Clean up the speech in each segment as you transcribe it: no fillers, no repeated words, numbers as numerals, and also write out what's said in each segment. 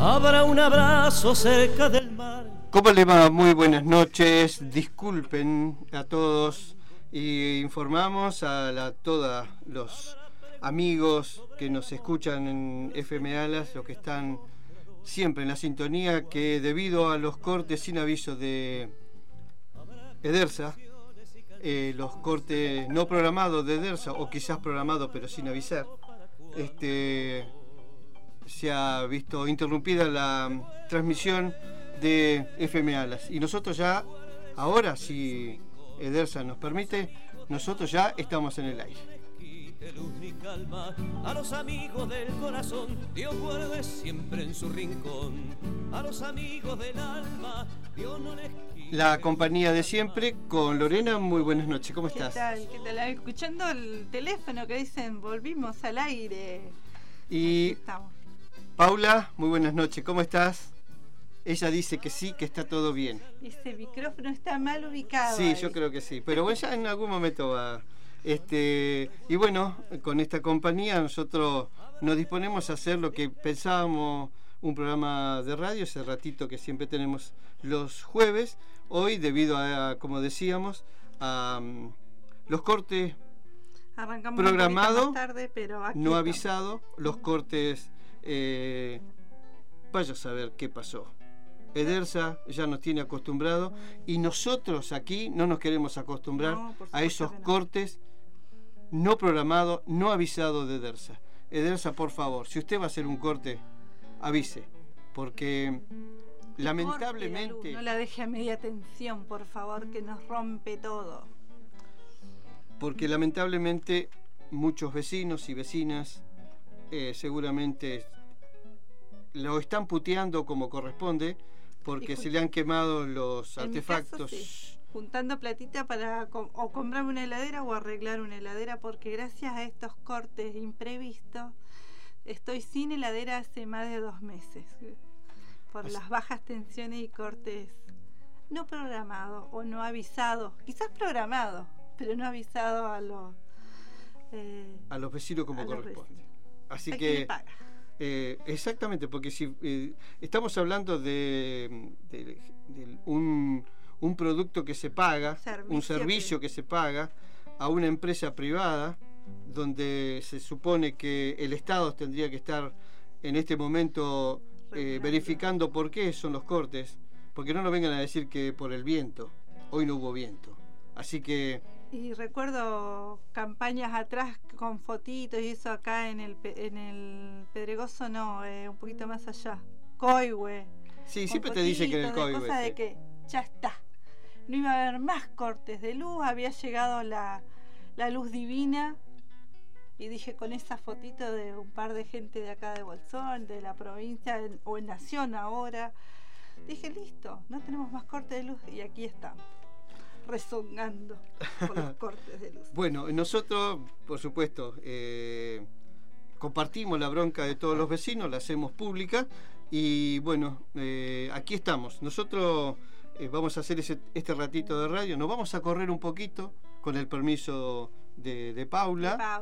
habrá un abrazo cerca del mar. ¿Cómo le va? Muy buenas noches. Disculpen a todos y informamos a todos los amigos que nos escuchan en FM Alas, los que están siempre en la sintonía, que debido a los cortes sin aviso de Edersa, los cortes no programados de Edersa, o quizás programados pero sin avisar, se ha visto interrumpida la transmisión de FM Alas. Y nosotros ya, ahora, si Edersa nos permite, nosotros ya estamos en el aire. A los amigos del corazón, Dios guarde siempre en su rincón. A los amigos del alma, Dios no les quite. La compañía de siempre con Lorena. Muy buenas noches, ¿cómo estás? ¿Qué tal? Escuchando el teléfono que dicen volvimos al aire. Y estamos. Paula, muy buenas noches, ¿cómo estás? Ella dice que sí, que está todo bien. Ese micrófono está mal ubicado. Sí, ahí. yo creo que sí, pero bueno, ya en algún momento va. Y bueno, con esta compañía nosotros nos disponemos a hacer lo que pensábamos, un programa de radio, ese ratito que siempre tenemos los jueves. Hoy, debido a, como decíamos, a los cortes arrancamos programados, más tarde, pero aquí no estamos. avisado, los cortes, vaya a saber qué pasó. Edersa ya nos tiene acostumbrado y nosotros aquí no nos queremos acostumbrar a esos cortes no programados, no avisados de Edersa. Edersa, por favor, si usted va a hacer un corte, avise, porque lamentablemente... No la deje a media tensión, por favor, que nos rompe todo. Porque lamentablemente muchos vecinos y vecinas seguramente lo están puteando como corresponde, porque se le han quemado los artefactos. Mi caso, sí. Juntando platita para o comprarme una heladera o arreglar una heladera, porque gracias a estos cortes imprevistos estoy sin heladera hace más de 2 meses por las bajas tensiones y cortes no programados o no avisados, quizás programados, pero no avisados a los vecinos como corresponde. Así hay que paga. Exactamente, porque si estamos hablando de un producto que se paga, un servicio que se paga a una empresa privada, donde se supone que el Estado tendría que estar en este momento verificando por qué son los cortes, porque no nos vengan a decir que por el viento. Hoy no hubo viento, así que... Y recuerdo campañas atrás con fotitos y eso acá en el Pedregoso, no, un poquito más allá, Coihue. Sí, siempre te dicen que en el Coihue. Cosa de que ya está, no iba a haber más cortes de luz, había llegado la luz divina. Y dije, con esa fotito de un par de gente de acá de Bolsón, de la provincia o en Nación ahora, dije, listo, no tenemos más cortes de luz y aquí estamos, rezongando por los cortes de luz. Bueno, nosotros, por supuesto, compartimos la bronca de todos los vecinos, la hacemos pública y bueno, aquí estamos. Nosotros vamos a hacer este ratito de radio, nos vamos a correr un poquito con el permiso de Paula.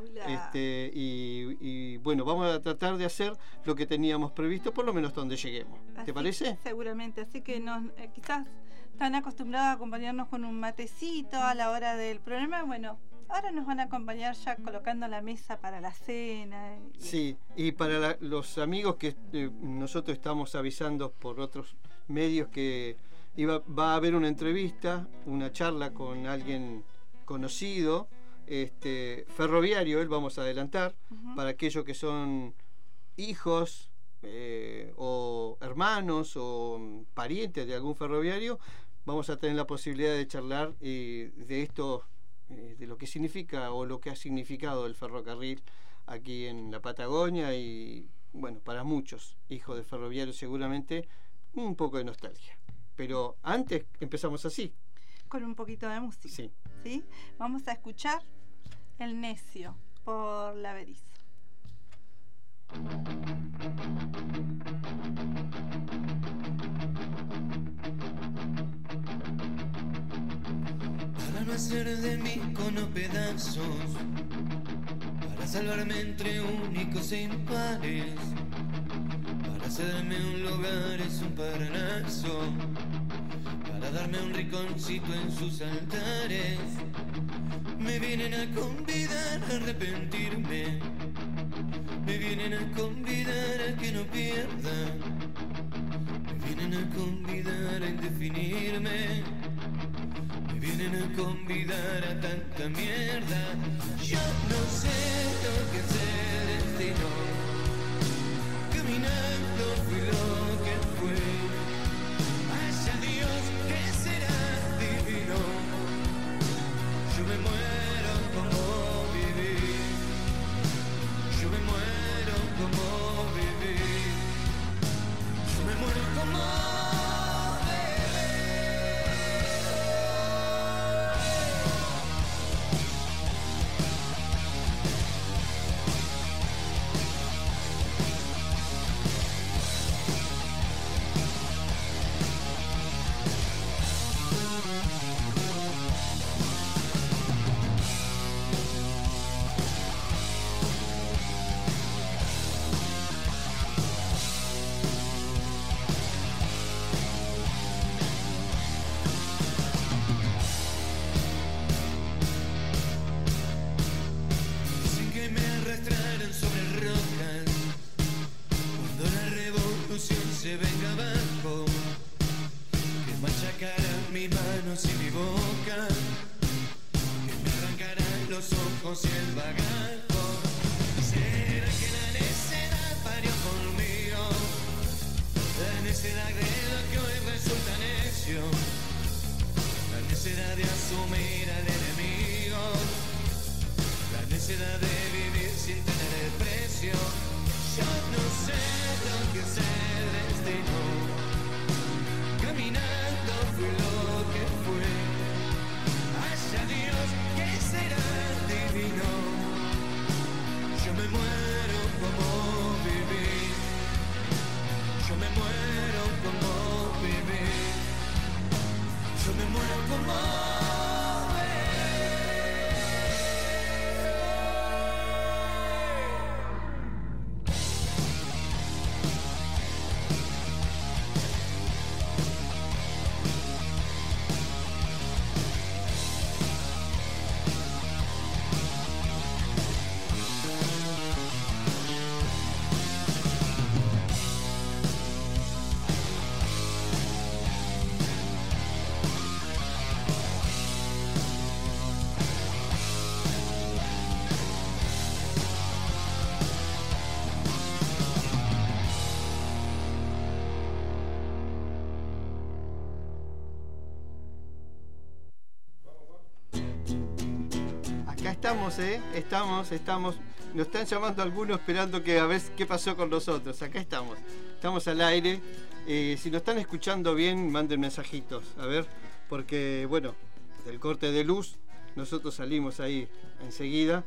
Y bueno, vamos a tratar de hacer lo que teníamos previsto, por lo menos hasta donde lleguemos. ¿Te parece? Seguramente, así que quizás están acostumbrados a acompañarnos con un matecito a la hora del programa. Bueno, ahora nos van a acompañar ya colocando la mesa para la cena. Sí, y para los amigos que nosotros estamos avisando por otros medios que va a haber una entrevista, una charla con alguien conocido, ferroviario, él vamos a adelantar, para aquellos que son hijos o hermanos o parientes de algún ferroviario. Vamos a tener la posibilidad de charlar de esto, de lo que significa o lo que ha significado el ferrocarril aquí en la Patagonia y bueno, para muchos hijos de ferroviarios seguramente un poco de nostalgia. Pero antes empezamos así. Con un poquito de música. Sí. ¿Sí? Vamos a escuchar El Necio por La Berizo. Para no hacer de mí cono pedazos, para salvarme entre únicos e impares, para hacerme un lugar es un parnaso, para darme un rinconcito en sus altares. Me vienen a convidar a arrepentirme, me vienen a convidar a que no pierda, me vienen a convidar a indefinirme, me vienen a convidar a tanta mierda. Yo no sé lo que es el destino, caminando fui lo que fui. Haya Dios que será divino, yo me muero como viví, yo me muero como viví, yo me muero como se venga abajo, que machacarán mis manos y mi boca, que me arrancarán los ojos y el bagajo. ¿Será que la necedad parió conmigo? La necedad de lo que hoy resulta necio, la necedad de asumir al enemigo, la necedad de vivir sin tener el precio. Yo no sé lo que es el destino, caminando fui lo que fui. Haya Dios que será divino, yo me muero como viví, yo me muero como viví, yo me muero como Estamos. Nos están llamando algunos esperando que a ver qué pasó con nosotros. Acá estamos al aire. Si nos están escuchando bien, manden mensajitos. A ver, porque bueno, del corte de luz, nosotros salimos ahí enseguida,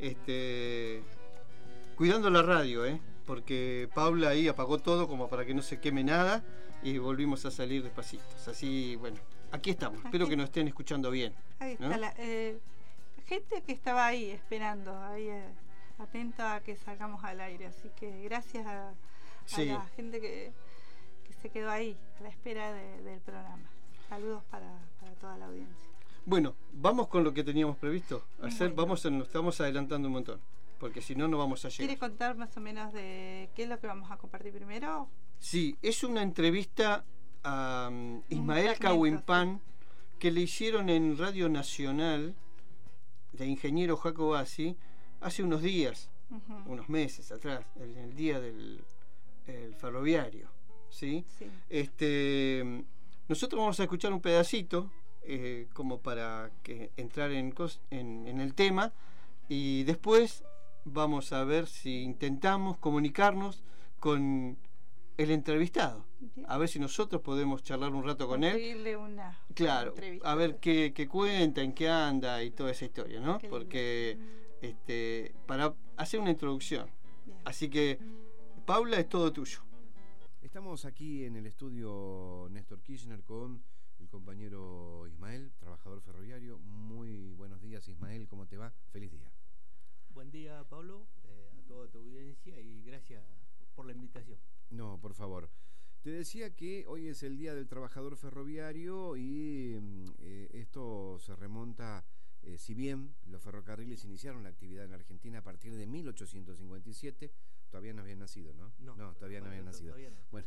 cuidando la radio, porque Paula ahí apagó todo como para que no se queme nada y volvimos a salir despacitos. Así, bueno, aquí estamos. Espero que nos estén escuchando bien. Ahí ¿no? está gente que estaba ahí esperando, ahí atento a que salgamos al aire, así que gracias a la gente que se quedó ahí a la espera del programa. Saludos para toda la audiencia. Bueno, vamos con lo que teníamos previsto hacer. Bueno. Nos estamos adelantando un montón, porque si no, no vamos a llegar. ¿Quiere contar más o menos de qué es lo que vamos a compartir primero? Sí, es una entrevista a Ismael Cahuimpán, que le hicieron en Radio Nacional, de ingeniero Jaco Bassi, hace unos días, unos meses atrás, el día del ferroviario, ¿sí? Sí. Nosotros vamos a escuchar un pedacito como para que entrar en el tema, y después vamos a ver si intentamos comunicarnos con el entrevistado. Bien. A ver si nosotros podemos charlar un rato con él. Claro, a ver qué cuenta, en qué anda y toda esa historia, ¿no? Porque para hacer una introducción. Bien. Así que, Paula, es todo tuyo. Estamos aquí en el estudio Néstor Kirchner con el compañero Ismael, trabajador ferroviario. Muy buenos días, Ismael, ¿cómo te va? Feliz día. Buen día, Pablo, a toda tu audiencia, y gracias por la invitación. No, por favor. Te decía que hoy es el Día del Trabajador Ferroviario y esto se remonta, si bien los ferrocarriles iniciaron la actividad en Argentina a partir de 1857, todavía no habían nacido, ¿no? No, todavía no habían nacido. No. Bueno,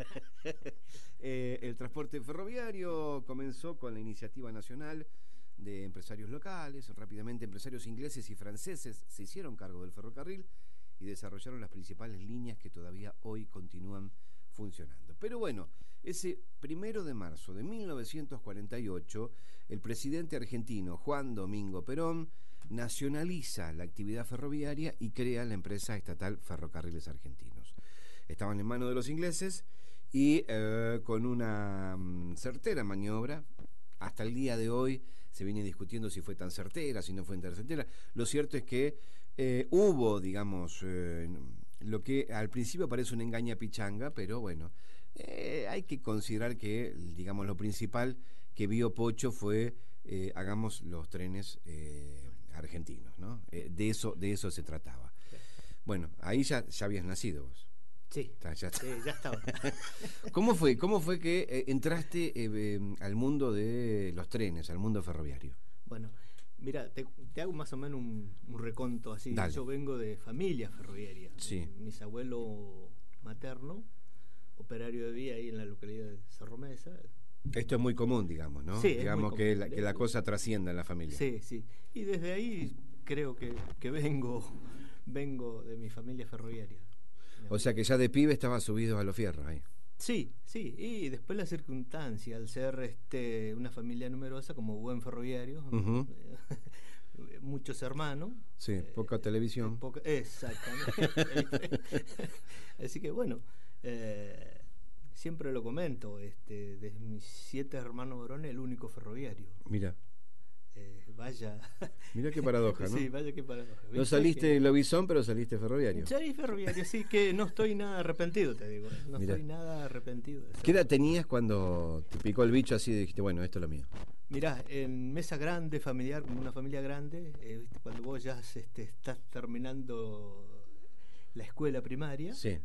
el transporte ferroviario comenzó con la iniciativa nacional de empresarios locales. Rápidamente empresarios ingleses y franceses se hicieron cargo del ferrocarril y desarrollaron las principales líneas que todavía hoy continúan funcionando. Pero bueno, ese 1 de marzo de 1948, el presidente argentino Juan Domingo Perón nacionaliza la actividad ferroviaria y crea la empresa estatal Ferrocarriles Argentinos. Estaban en manos de los ingleses y con una certera maniobra, hasta el día de hoy se viene discutiendo si fue tan certera, si no fue tan certera. Lo cierto es que hubo, digamos, lo que al principio parece una engañapichanga, pero bueno, hay que considerar que, digamos, lo principal que vio Pocho fue hagamos los trenes argentinos, ¿no? De eso se trataba. Bueno, ahí ya habías nacido vos. Sí, ya estaba. ¿Cómo fue que entraste al mundo de los trenes, al mundo ferroviario? Bueno, mira, te hago más o menos un reconto así. Dale. Yo vengo de familia ferroviaria. Sí. Mis abuelos materno, operario de vía ahí en la localidad de Cerro Mesa. Esto es muy común, digamos, ¿no? Sí, digamos muy que, común. que la cosa trascienda en la familia. Sí, sí. Y desde ahí creo que vengo de mi familia ferroviaria. O sea que ya de pibe estabas subido a los fierros ahí. Sí, y después la circunstancia, al ser una familia numerosa como buen ferroviario, Uh-huh. muchos hermanos. Sí, poca televisión. Exactamente. Así que bueno, siempre lo comento, de mis 7 hermanos varones, el único ferroviario. Mira. Vaya. Mira qué paradoja, ¿no? Sí, vaya qué paradoja. No saliste lobizón, pero saliste ferroviario. Salí ferroviario, así que no estoy nada arrepentido, te digo. No Mirá. estoy nada arrepentido de eso. ¿Qué edad tenías cuando te picó el bicho así y dijiste, bueno, esto es lo mío? Mirá, en mesa grande, familiar, como una familia grande, ¿viste? Cuando vos ya estás terminando la escuela primaria, Sí.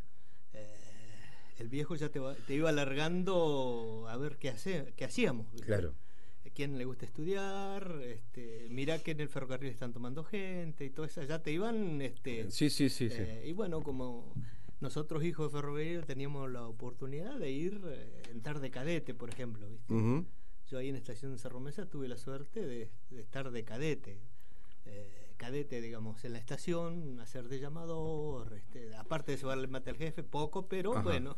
El viejo ya te iba alargando a ver qué hacíamos, ¿viste? Claro. ¿Quién le gusta estudiar? Mirá que en el ferrocarril están tomando gente y todo eso, ya te iban... Sí. Y bueno, como nosotros hijos de ferrocarril teníamos la oportunidad de ir, entrar de cadete, por ejemplo, ¿viste? Uh-huh. Yo ahí en Estación de Cerro Mesa tuve la suerte de estar de cadete. Cadete, digamos, en la estación, hacer de llamador, aparte de llevarle mate al jefe, poco, pero Ajá. bueno.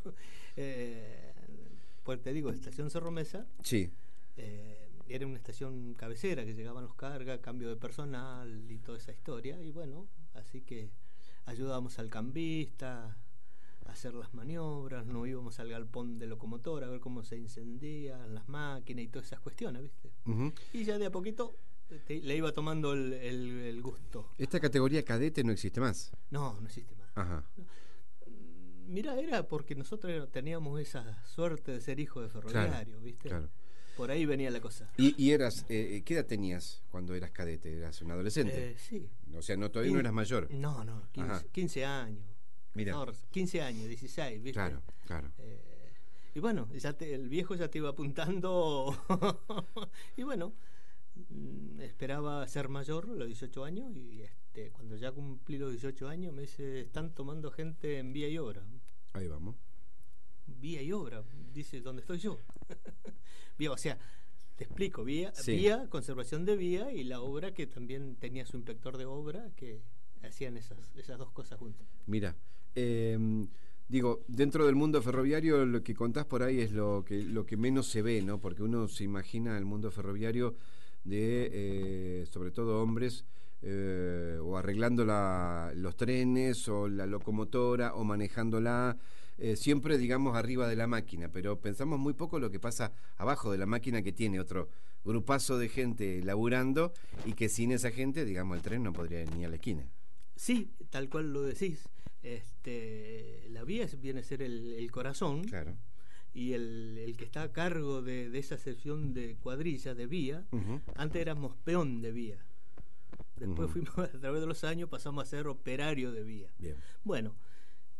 Pues te digo, Estación Cerro Mesa. Sí. Era una estación cabecera que llegaban los cargas, cambio de personal y toda esa historia. Y bueno, así que ayudábamos al cambista a hacer las maniobras, nos íbamos al galpón de locomotora a ver cómo se encendían las máquinas y todas esas cuestiones, ¿viste? Uh-huh. Y ya de a poquito le iba tomando el gusto. Esta categoría cadete no existe más. No existe más. Ajá. Mirá, era porque nosotros teníamos esa suerte de ser hijos de ferroviario, ¿viste? Claro. Por ahí venía la cosa. ¿Y eras, qué edad tenías cuando eras cadete? ¿Eras un adolescente? Sí. O sea, todavía no eras mayor. No, 15 años. Mira. 15 años, 16, ¿viste? Claro. Y bueno, el viejo ya te iba apuntando. Y bueno, esperaba ser mayor, los 18 años, y cuando ya cumplí los 18 años me dice, están tomando gente en vía y obra. Ahí vamos. Vía y obra, dice, ¿dónde estoy yo? Vía, o sea, te explico, vía, conservación de vía, y la obra que también tenía su inspector de obra, que hacían esas dos cosas juntas. Mira, digo, dentro del mundo ferroviario lo que contás por ahí es lo que menos se ve, ¿no? Porque uno se imagina el mundo ferroviario de, sobre todo hombres, o arreglando los trenes, o la locomotora, o manejándola, siempre, digamos, arriba de la máquina, pero pensamos muy poco lo que pasa abajo de la máquina, que tiene otro grupazo de gente laburando, y que sin esa gente, digamos, el tren no podría ir ni a la esquina. Sí, tal cual lo decís. La vía viene a ser el corazón. Claro. Y el que está a cargo de esa sección de cuadrilla de vía, Uh-huh. antes éramos peón de vía. Después Uh-huh. fuimos, a través de los años, pasamos a ser operario de vía. Bien. Bueno,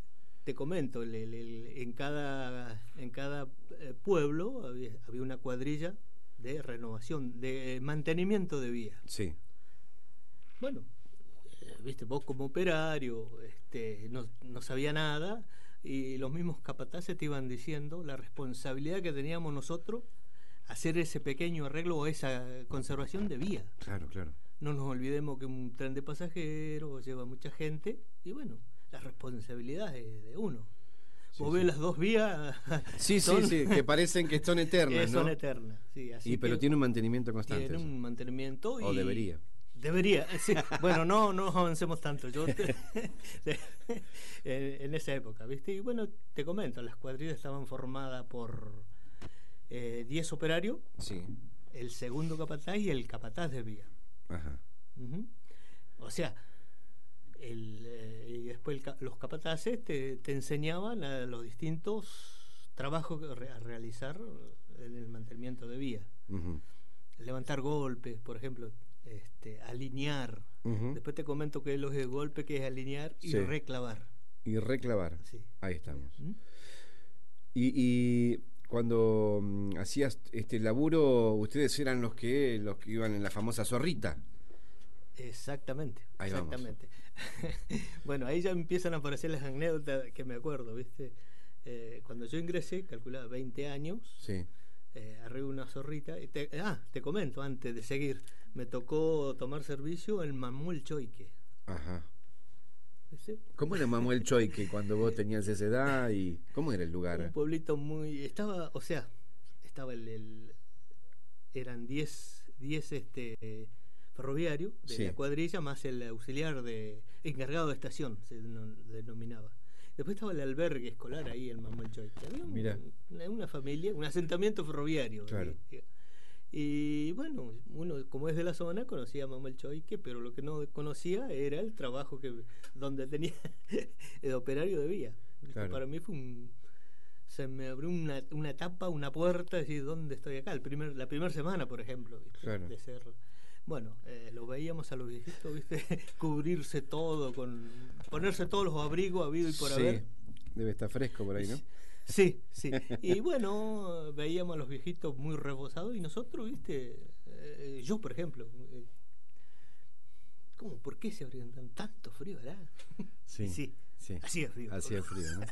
te comento, en cada pueblo había una cuadrilla de renovación, de mantenimiento de vía. Sí. Bueno, viste, vos como operario no sabía nada, y los mismos capataces te iban diciendo la responsabilidad que teníamos nosotros hacer ese pequeño arreglo o esa conservación de vía. Claro, claro. No nos olvidemos que un tren de pasajeros lleva mucha gente, y bueno, la responsabilidad es de uno. Sí, Vos ves las dos vías. Sí, que parecen que son eternas, ¿no? Son eternas, sí. Así pero tiene un mantenimiento constante. Tiene un mantenimiento. O debería. Debería, sí. Bueno, no avancemos tanto. Yo en esa época, ¿viste? Y bueno, te comento, las cuadrillas estaban formadas por 10 operarios, sí, el segundo capataz y el capataz de vía. Ajá. Uh-huh. O sea, y después los capataces te enseñaban a los distintos trabajos a realizar en el mantenimiento de vía. Uh-huh. Levantar golpes, por ejemplo, alinear. Uh-huh. Después te comento que los golpes, que es alinear y reclavar. Y reclavar. Sí. Ahí estamos. ¿Mm? Y cuando hacías este laburo, ustedes eran los que iban en la famosa zorrita. Exactamente. Ahí exactamente. Bueno, ahí ya empiezan a aparecer las anécdotas que me acuerdo, ¿viste? Cuando yo ingresé, calculaba 20 años, sí, arriba una zorrita. Te comento antes de seguir, me tocó tomar servicio en Mamuel Choique. Ajá. ¿Sí? ¿Cómo era Mamuel Choique cuando vos tenías esa edad? ¿Y cómo era el lugar? Un pueblito estaba eran 10 ferroviarios de la cuadrilla, más el auxiliar encargado de estación, se denominaba. Después estaba el albergue escolar ahí en Manuel Choique. Había una familia, un asentamiento ferroviario. Claro. Y bueno, uno como es de la zona conocía a Manuel Choique, pero lo que no conocía era el trabajo donde tenía el operario de vía. Claro. Para mí se me abrió una etapa, una puerta, decir, ¿dónde estoy acá? La primera semana, por ejemplo, ¿viste? Claro. De ser... Bueno, los veíamos a los viejitos, ¿viste? Cubrirse todo, ponerse todos los abrigos habido y por haber. Debe estar fresco por ahí, ¿no? Sí. Y bueno, veíamos a los viejitos muy rebosados y nosotros, ¿viste? Yo, por ejemplo, ¿cómo? ¿Por qué se abrían tanto frío, verdad? Sí. Hacía frío. Hacía frío, ¿no?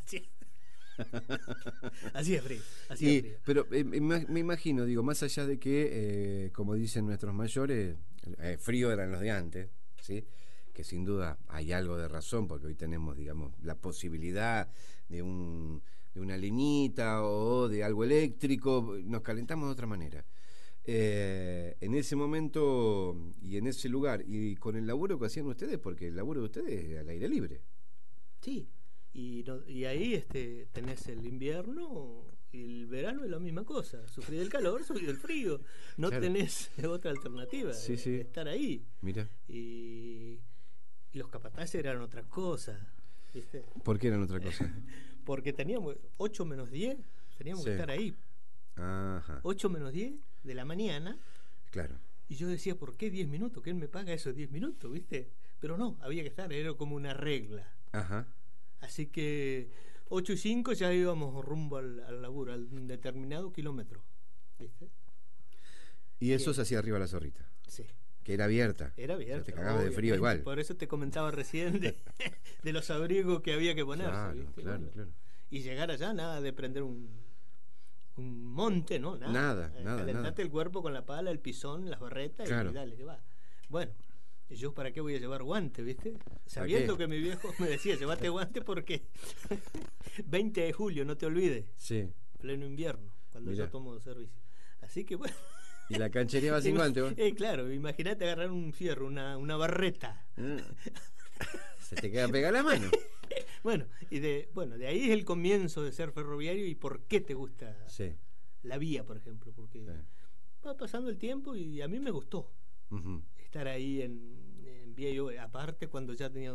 Así es frío. Pero me imagino, digo, más allá de que, como dicen nuestros mayores, frío eran los de antes, ¿sí? Que sin duda hay algo de razón, porque hoy tenemos, digamos, la posibilidad de una leñita o de algo eléctrico, nos calentamos de otra manera. En ese momento y en ese lugar, y con el laburo que hacían ustedes, porque el laburo de ustedes es al aire libre. Sí. Y ahí tenés el invierno y el verano es la misma cosa. Sufrí del calor, sufrí del frío. No claro. Tenés otra alternativa. Sí. Estar ahí. Mira. Y los capataces eran otra cosa, ¿viste? ¿Por qué eran otra cosa? Porque teníamos 8 menos 10, teníamos que estar ahí. Ajá. 8 menos 10 de la mañana. Claro. Y yo decía, ¿por qué 10 minutos? ¿Quién me paga esos 10 minutos? ¿Viste? Pero no, había que estar, era como una regla. Ajá. Así que 8 y 5 ya íbamos rumbo al laburo, al determinado kilómetro, ¿viste? Y eso se hacía arriba de la zorrita. Sí. Que era abierta. Era abierta. O sea, te cagabas de frío igual. Por eso te comentaba recién de los abrigos que había que ponerse. Claro, ¿viste? Claro. Y llegar allá, nada de prender un monte, ¿no? Nada. Calentarte el cuerpo con la pala, el pisón, las barretas y dale, que va. Bueno. ¿Yo para qué voy a llevar guantes, viste? Sabiendo que mi viejo me decía, llévate guantes porque 20 de julio, no te olvides. Sí. Pleno invierno, cuando yo tomo servicio. Así que bueno. ¿Y la canchería va sin guantes, vos? Claro, imagínate agarrar un fierro, una barreta. Se te queda pegada la mano. Bueno, de ahí es el comienzo de ser ferroviario y por qué te gusta la vía, por ejemplo. Porque va pasando el tiempo y a mí me gustó. Uh-huh. Estar ahí en vía, yo aparte cuando ya tenía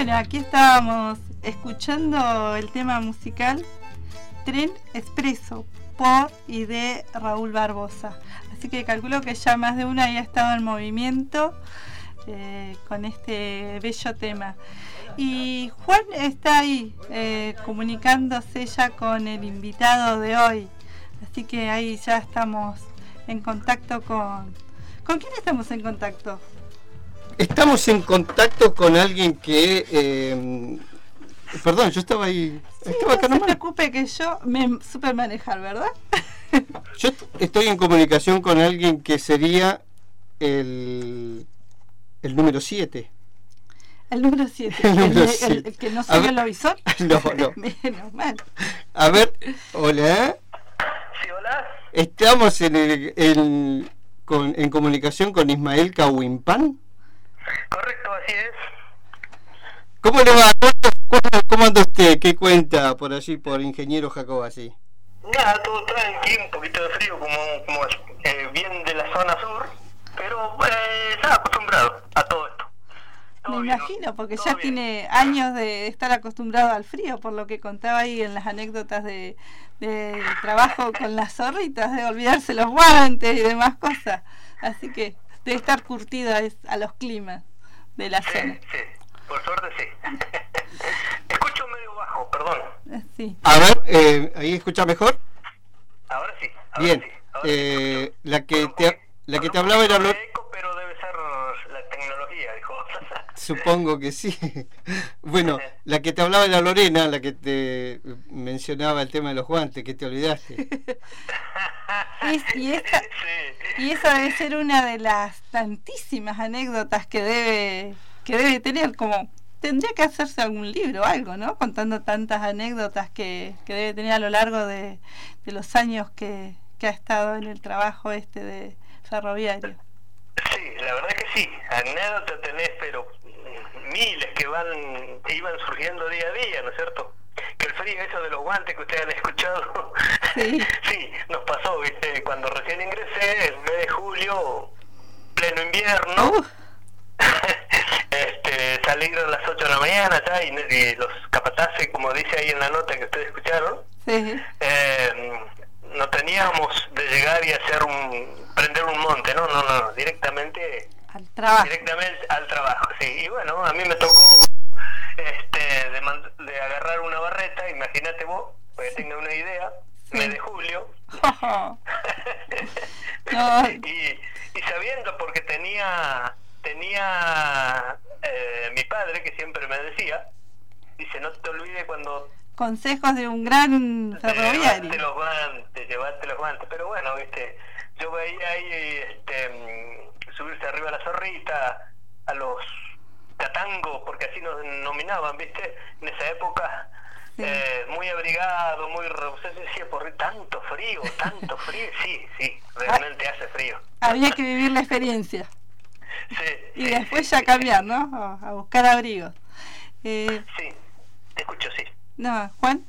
Bueno, aquí estábamos escuchando el tema musical Tren Expreso por y de Raúl Barbosa. Así que calculo que ya más de una haya estado en movimiento con este bello tema. Y Juan está ahí comunicándose ya con el invitado de hoy. Así que ahí ya estamos en contacto con... ¿Con quién estamos en contacto? Estamos en contacto con alguien que... perdón, yo estaba ahí... Sí, estaba acá no se nomás. preocupe que yo me supe manejar, ¿verdad? Yo estoy en comunicación con alguien que sería el número 7. El número 7. El número 7. El que no salió el visor. No, no. Menos mal. A ver, hola. Sí, hola. Estamos en comunicación con Ismael Cahuimpan. Correcto, así es. ¿Cómo le va? ¿Cómo anda usted? ¿Qué cuenta por allí, por Ingeniero Jacobacci? Nada, todo tranqui, un poquito de frío, como bien de la zona sur, pero estaba acostumbrado a todo esto. Me Todo bien, imagino, ¿no? porque Todo ya bien. tiene años de estar acostumbrado al frío, por lo que contaba ahí en las anécdotas del trabajo con las zorritas, de olvidarse los guantes y demás cosas. Así que debe estar curtido a los climas de la zona. Sí, por suerte sí. Escucho medio bajo, perdón. Sí. A ver, ¿ahí escucha mejor? Ahora sí. Bien. Ahora sí. La que Con te un hablaba era... poquito de eco, pero debe ser la tecnología, dijo. Supongo que sí. Bueno, la que te hablaba era Lorena, la que te mencionaba el tema de los guantes, que te olvidaste. Y esa debe ser una de las tantísimas anécdotas que debe tener, como tendría que hacerse algún libro o algo, ¿no? Contando tantas anécdotas que debe tener a lo largo de los años que ha estado en el trabajo de ferroviario. Sí, la verdad que sí. Anécdotas tenés, pero miles que iban surgiendo día a día, ¿no es cierto? Que el frío, eso de los guantes que ustedes han escuchado, Sí. sí, nos pasó, ¿viste? Cuando recién ingresé, el mes de julio, pleno invierno, salir a las 8 de la mañana ya, y los capataces, como dice ahí en la nota que ustedes escucharon, Sí. no teníamos de llegar y prender un monte, no, directamente Al trabajo. directamente al trabajo, sí. Y bueno, a mí me tocó de agarrar una barreta, imagínate vos, para que tenga una idea, Sí. mes de julio. No. Y sabiendo, porque tenía mi padre que siempre me decía, dice, no te olvides cuando Consejos de un gran ferroviario. llevarte los guantes, pero bueno, viste, yo veía ahí subirse arriba a la zorrita, a los catangos, porque así nos nominaban, viste, en esa época, Sí. muy abrigado, muy usted decía, por tanto frío, sí, realmente hace frío. Había que vivir la experiencia. Sí, Y sí, después sí, ya sí, cambiar, ¿no? A buscar abrigos. sí, te escucho, sí. No, Juan.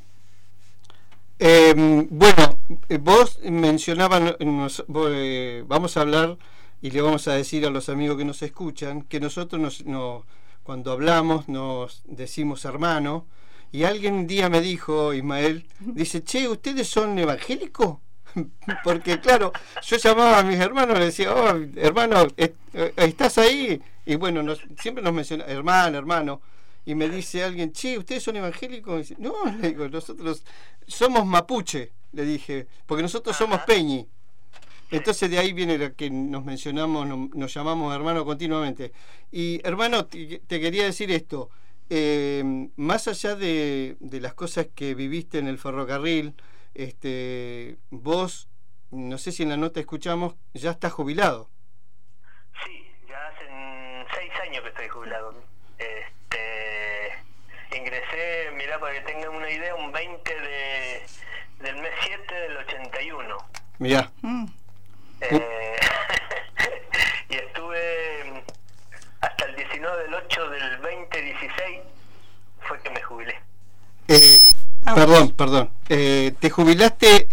Bueno, vos mencionabas, vamos a hablar y le vamos a decir a los amigos que nos escuchan que nosotros cuando hablamos nos decimos hermano, y alguien un día me dijo, Ismael, dice, che, ¿ustedes son evangélicos? Porque claro, yo llamaba a mis hermanos, le decía, oh, hermano, ¿estás ahí? Y bueno, siempre nos menciona, hermano. Y me dice alguien, che, ¿ustedes son evangélicos? Y dice, no, le digo, nosotros somos mapuche, le dije, porque nosotros somos peñi. Entonces de ahí viene lo que nos mencionamos, nos llamamos hermano continuamente. Y hermano, te quería decir esto, más allá de las cosas que viviste en el ferrocarril, vos, no sé si en la nota escuchamos, ya estás jubilado. Sí, ya hace 6 años que estoy jubilado. Ingresé, mirá, para que tengan una idea, un 20 del mes 7 del 81. Mirá. Y estuve hasta el 19 del 8 del 2016, fue que me jubilé. Perdón. ¿Te jubilaste,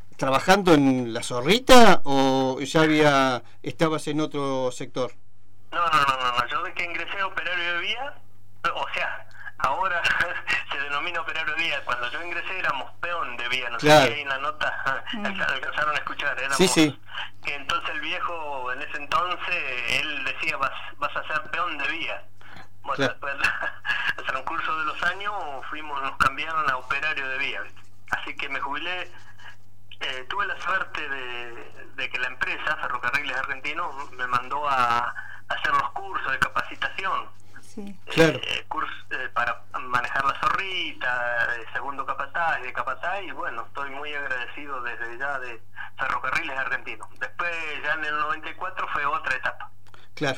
trabajando en la Zorrita o ya estabas en otro sector? No, yo de que ingresé a operario de vía, o sea, ahora se denomina operario de vía. Cuando yo ingresé éramos peón de vía, no Claro. sé si ahí en la nota alcanzaron a escuchar, éramos, Sí. que entonces el viejo en ese entonces, él decía vas a ser peón de vía. Bueno, Claro. después al transcurso de los años nos cambiaron a operario de vía, ¿viste? Así que me jubilé. Tuve la suerte de que la empresa Ferrocarriles Argentinos me mandó a hacer los cursos de capacitación. Sí. Claro. Para manejar la zorrita, segundo capataz y de capataz, y bueno, estoy muy agradecido desde ya de Ferrocarriles Argentinos. Después ya en el 94 fue otra etapa. Claro.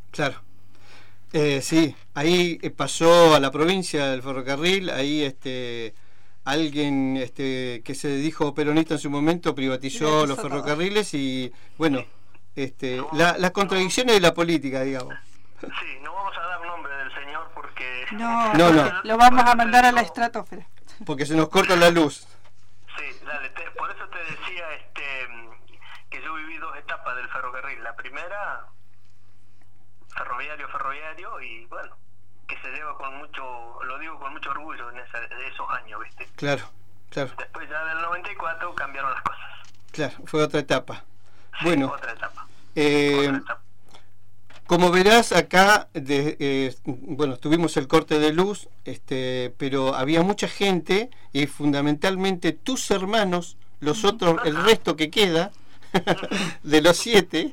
Sí, ahí pasó a la provincia del ferrocarril, ahí alguien que se dijo peronista en su momento privatizó los ferrocarriles y bueno, las contradicciones de la política, digamos. Sí, no vamos a dar nombre del señor porque... No. Lo vamos a mandar a la estratosfera. Porque se nos corta la luz. Sí, dale, por eso te decía que yo viví dos etapas del ferrocarril. La primera, ferroviario, y bueno, que se lleva con mucho, lo digo con mucho orgullo en esos años, ¿viste? Claro. Después ya del 94 cambiaron las cosas. Claro, fue otra etapa. Sí, Bueno, otra etapa. como verás acá, bueno, tuvimos el corte de luz, pero había mucha gente y fundamentalmente tus hermanos, los otros, el resto que queda de los 7,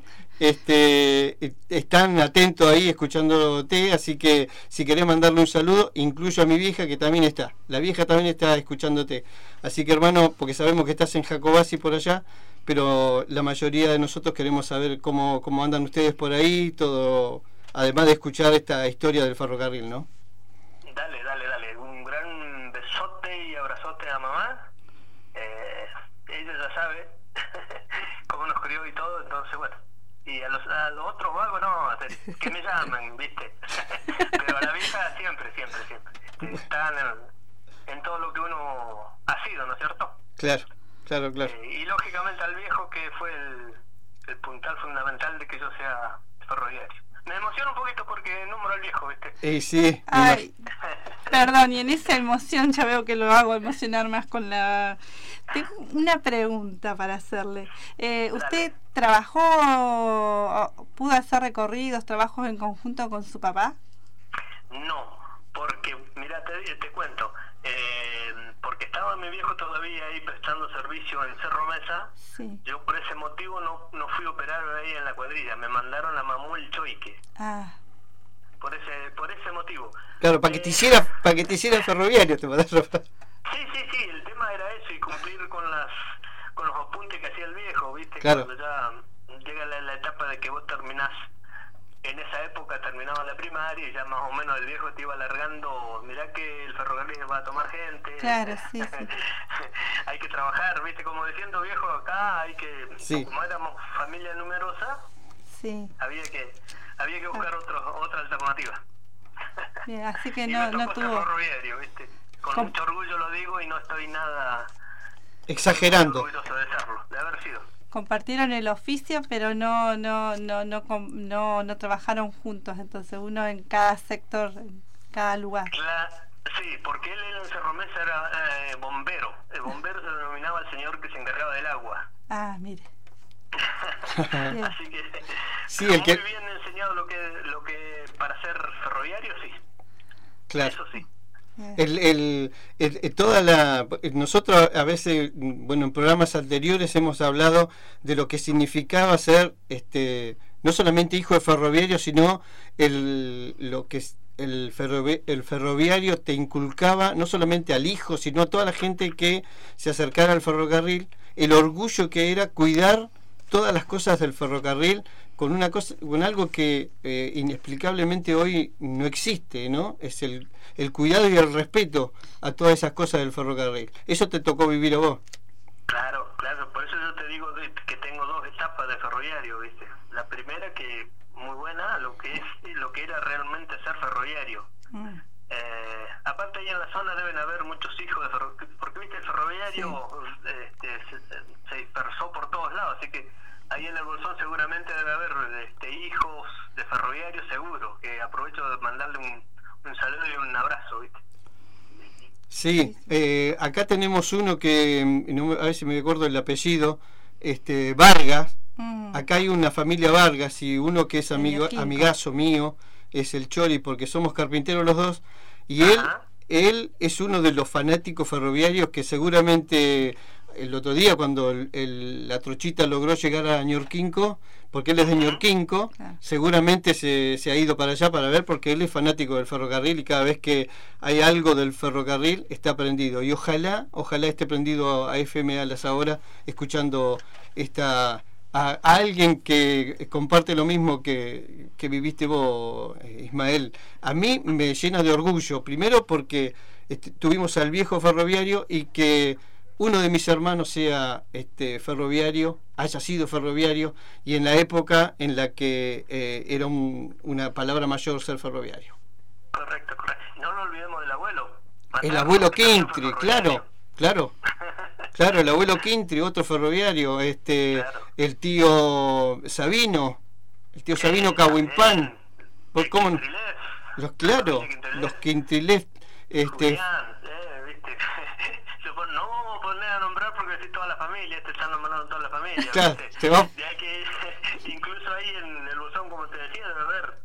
están atentos ahí escuchándote, así que si querés mandarle un saludo, incluyo a mi vieja que también está, la vieja también está escuchándote, así que hermano, porque sabemos que estás en Jacobasi por allá, pero la mayoría de nosotros queremos saber cómo andan ustedes por ahí, todo, además de escuchar esta historia del ferrocarril, ¿no? Dale, un gran besote y abrazote a mamá. Ella ya sabe cómo nos crió y todo, entonces bueno. Y a los otros vagos no, que me llaman, ¿viste? Pero a la vieja siempre. Están en todo lo que uno ha sido, ¿no es cierto? Claro. Y lógicamente al viejo, que fue el puntal fundamental de que yo sea ferroviario. Me emociona un poquito porque nombro al viejo, ¿viste? Sí. Ay, perdón, y en esa emoción ya veo que lo hago emocionar más con la... Tengo una pregunta para hacerle. ¿Usted pudo hacer recorridos, trabajos en conjunto con su papá? No, porque, mira, te cuento, porque estaba mi viejo todavía ahí prestando servicio en Cerro Mesa. Sí. Yo por ese motivo no fui operario ahí en la cuadrilla, me mandaron a Mamul Choique. Por ese motivo. Claro, para que te hiciera ferroviario te mandaron. Sí, el tema era eso, y cumplir con los apuntes que hacía el viejo, ¿viste? Claro. Cuando ya llega la etapa de que vos terminás, en esa época terminaba la primaria y ya más o menos el viejo te iba alargando, mirá que el ferrocarril va a tomar gente. Claro, sí. Hay que trabajar, ¿viste? Como diciendo, viejo, acá hay que, sí. Como éramos familia numerosa, sí. había que buscar otra alternativa. Bien, así que y no me tocó tuvo... ser ferroviario, ¿viste? Con mucho orgullo lo digo y no estoy nada exagerando. orgulloso de serlo, de haber sido. Compartieron el oficio, pero no trabajaron juntos, entonces uno en cada sector, en cada lugar. Sí, porque él en Cerro Mesa era bombero. El bombero se denominaba el señor que se encargaba del agua. Mire. Así que sí, muy bien enseñado lo que para ser ferroviario, sí. Claro. Eso sí. Nosotros a veces, bueno, en programas anteriores hemos hablado de lo que significaba ser no solamente hijo de ferroviario, sino lo que el ferroviario te inculcaba no solamente al hijo, sino a toda la gente que se acercara al ferrocarril, el orgullo que era cuidar todas las cosas del ferrocarril con algo que inexplicablemente hoy no existe, ¿no? Es el cuidado y el respeto a todas esas cosas del ferrocarril. Eso te tocó vivir a vos. Claro, por eso yo te digo que tengo dos etapas de ferroviario, ¿viste? La primera, que muy buena, lo que era realmente ser ferroviario. Aparte ahí en la zona deben haber muchos hijos de ferroviario, porque viste, el ferroviario se dispersó por todos lados, así que ahí en el Bolsón seguramente debe haber hijos de ferroviarios, seguro, que aprovecho de mandarle un saludo y un abrazo, ¿viste? Sí, acá tenemos uno que, a ver si me acuerdo el apellido, Vargas. Acá hay una familia Vargas y uno que es amigazo mío, es el Chori, porque somos carpinteros los dos, y él es uno de los fanáticos ferroviarios que seguramente el otro día cuando la Trochita logró llegar a Ñorquinco, porque él es de Ñorquinco, seguramente se ha ido para allá para ver, porque él es fanático del ferrocarril y cada vez que hay algo del ferrocarril está prendido, y ojalá esté prendido a FM Alas ahora, escuchando a alguien que comparte lo mismo que viviste vos, Ismael. A mí me llena de orgullo, primero porque tuvimos al viejo ferroviario y que uno de mis hermanos sea ferroviario, haya sido ferroviario, y en la época en la que era una palabra mayor ser ferroviario. Correcto. No nos olvidemos del abuelo. El abuelo Quintri, claro, el abuelo Quintri, otro ferroviario, el tío Sabino Cahuimpán, ¿cómo? Los Quintrilev, Julián, ¿viste? No poner a nombrar porque así toda la familia, están nombrando toda la familia. Claro, ¿viste? Ya que incluso ahí en el Bolsón, como te decía, debe haber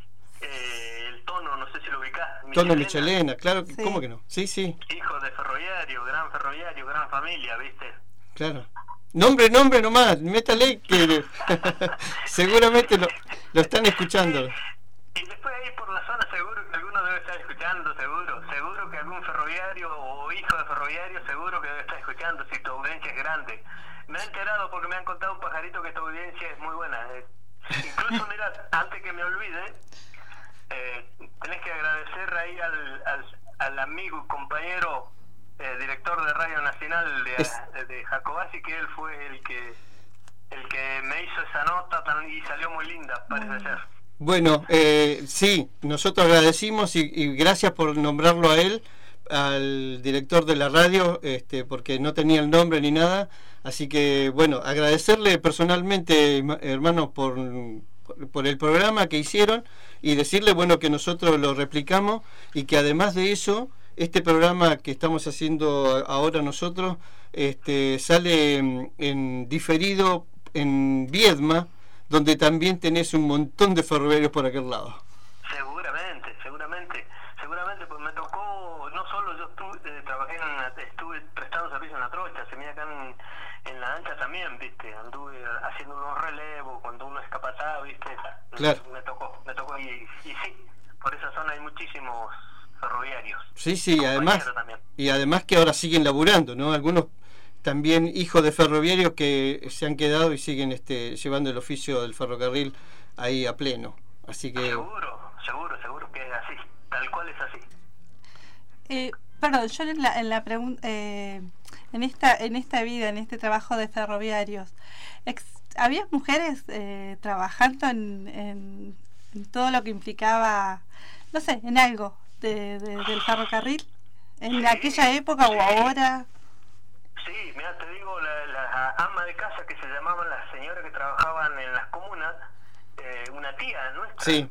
el Tono, no sé si lo ubicás. Tono Michelena, claro, sí. ¿Cómo que no? Sí. Hijo de ferroviario, gran familia, ¿viste? Claro. Nombre nomás, métale que seguramente lo están escuchando. Y después ahí por la zona seguro que alguno debe estar escuchando, seguro que algún ferroviario o hijo de ferroviario seguro que debe estar escuchando si tu audiencia es grande. Me he enterado porque me han contado un pajarito que tu audiencia es muy buena. Incluso, mira, antes que me olvide, tenés que agradecer ahí al amigo y compañero director de Radio Nacional de Jacobasi, que él fue el que me hizo esa nota y salió muy linda, parece ser. Bueno, sí, nosotros agradecimos y gracias por nombrarlo a él, al director de la radio, porque no tenía el nombre ni nada, así que bueno, agradecerle personalmente, hermanos, por el programa que hicieron y decirle, bueno, que nosotros lo replicamos y que además de eso, este programa que estamos haciendo ahora nosotros sale en diferido en Viedma, donde también tenés un montón de ferroviarios por aquel lado. Seguramente, pues me tocó, no solo yo estuve prestando servicio en la Trocha, se mira acá en la Ancha también, viste, anduve haciendo unos relevos cuando uno es capataz, viste, claro. Me tocó y sí, por esa zona hay muchísimos ferroviarios. Sí, además que ahora siguen laburando, ¿no? Algunos también hijos de ferroviarios que se han quedado y siguen llevando el oficio del ferrocarril ahí a pleno. Así que seguro que es así, tal cual es así. Perdón, yo en la pregunta, en esta vida, en este trabajo de ferroviarios, ¿había mujeres trabajando en todo lo que implicaba, no sé, en algo del ferrocarril en aquella época o ahora? Sí, mira, te digo, la ama de casa que se llamaban las señoras que trabajaban en las comunas, una tía nuestra, sí,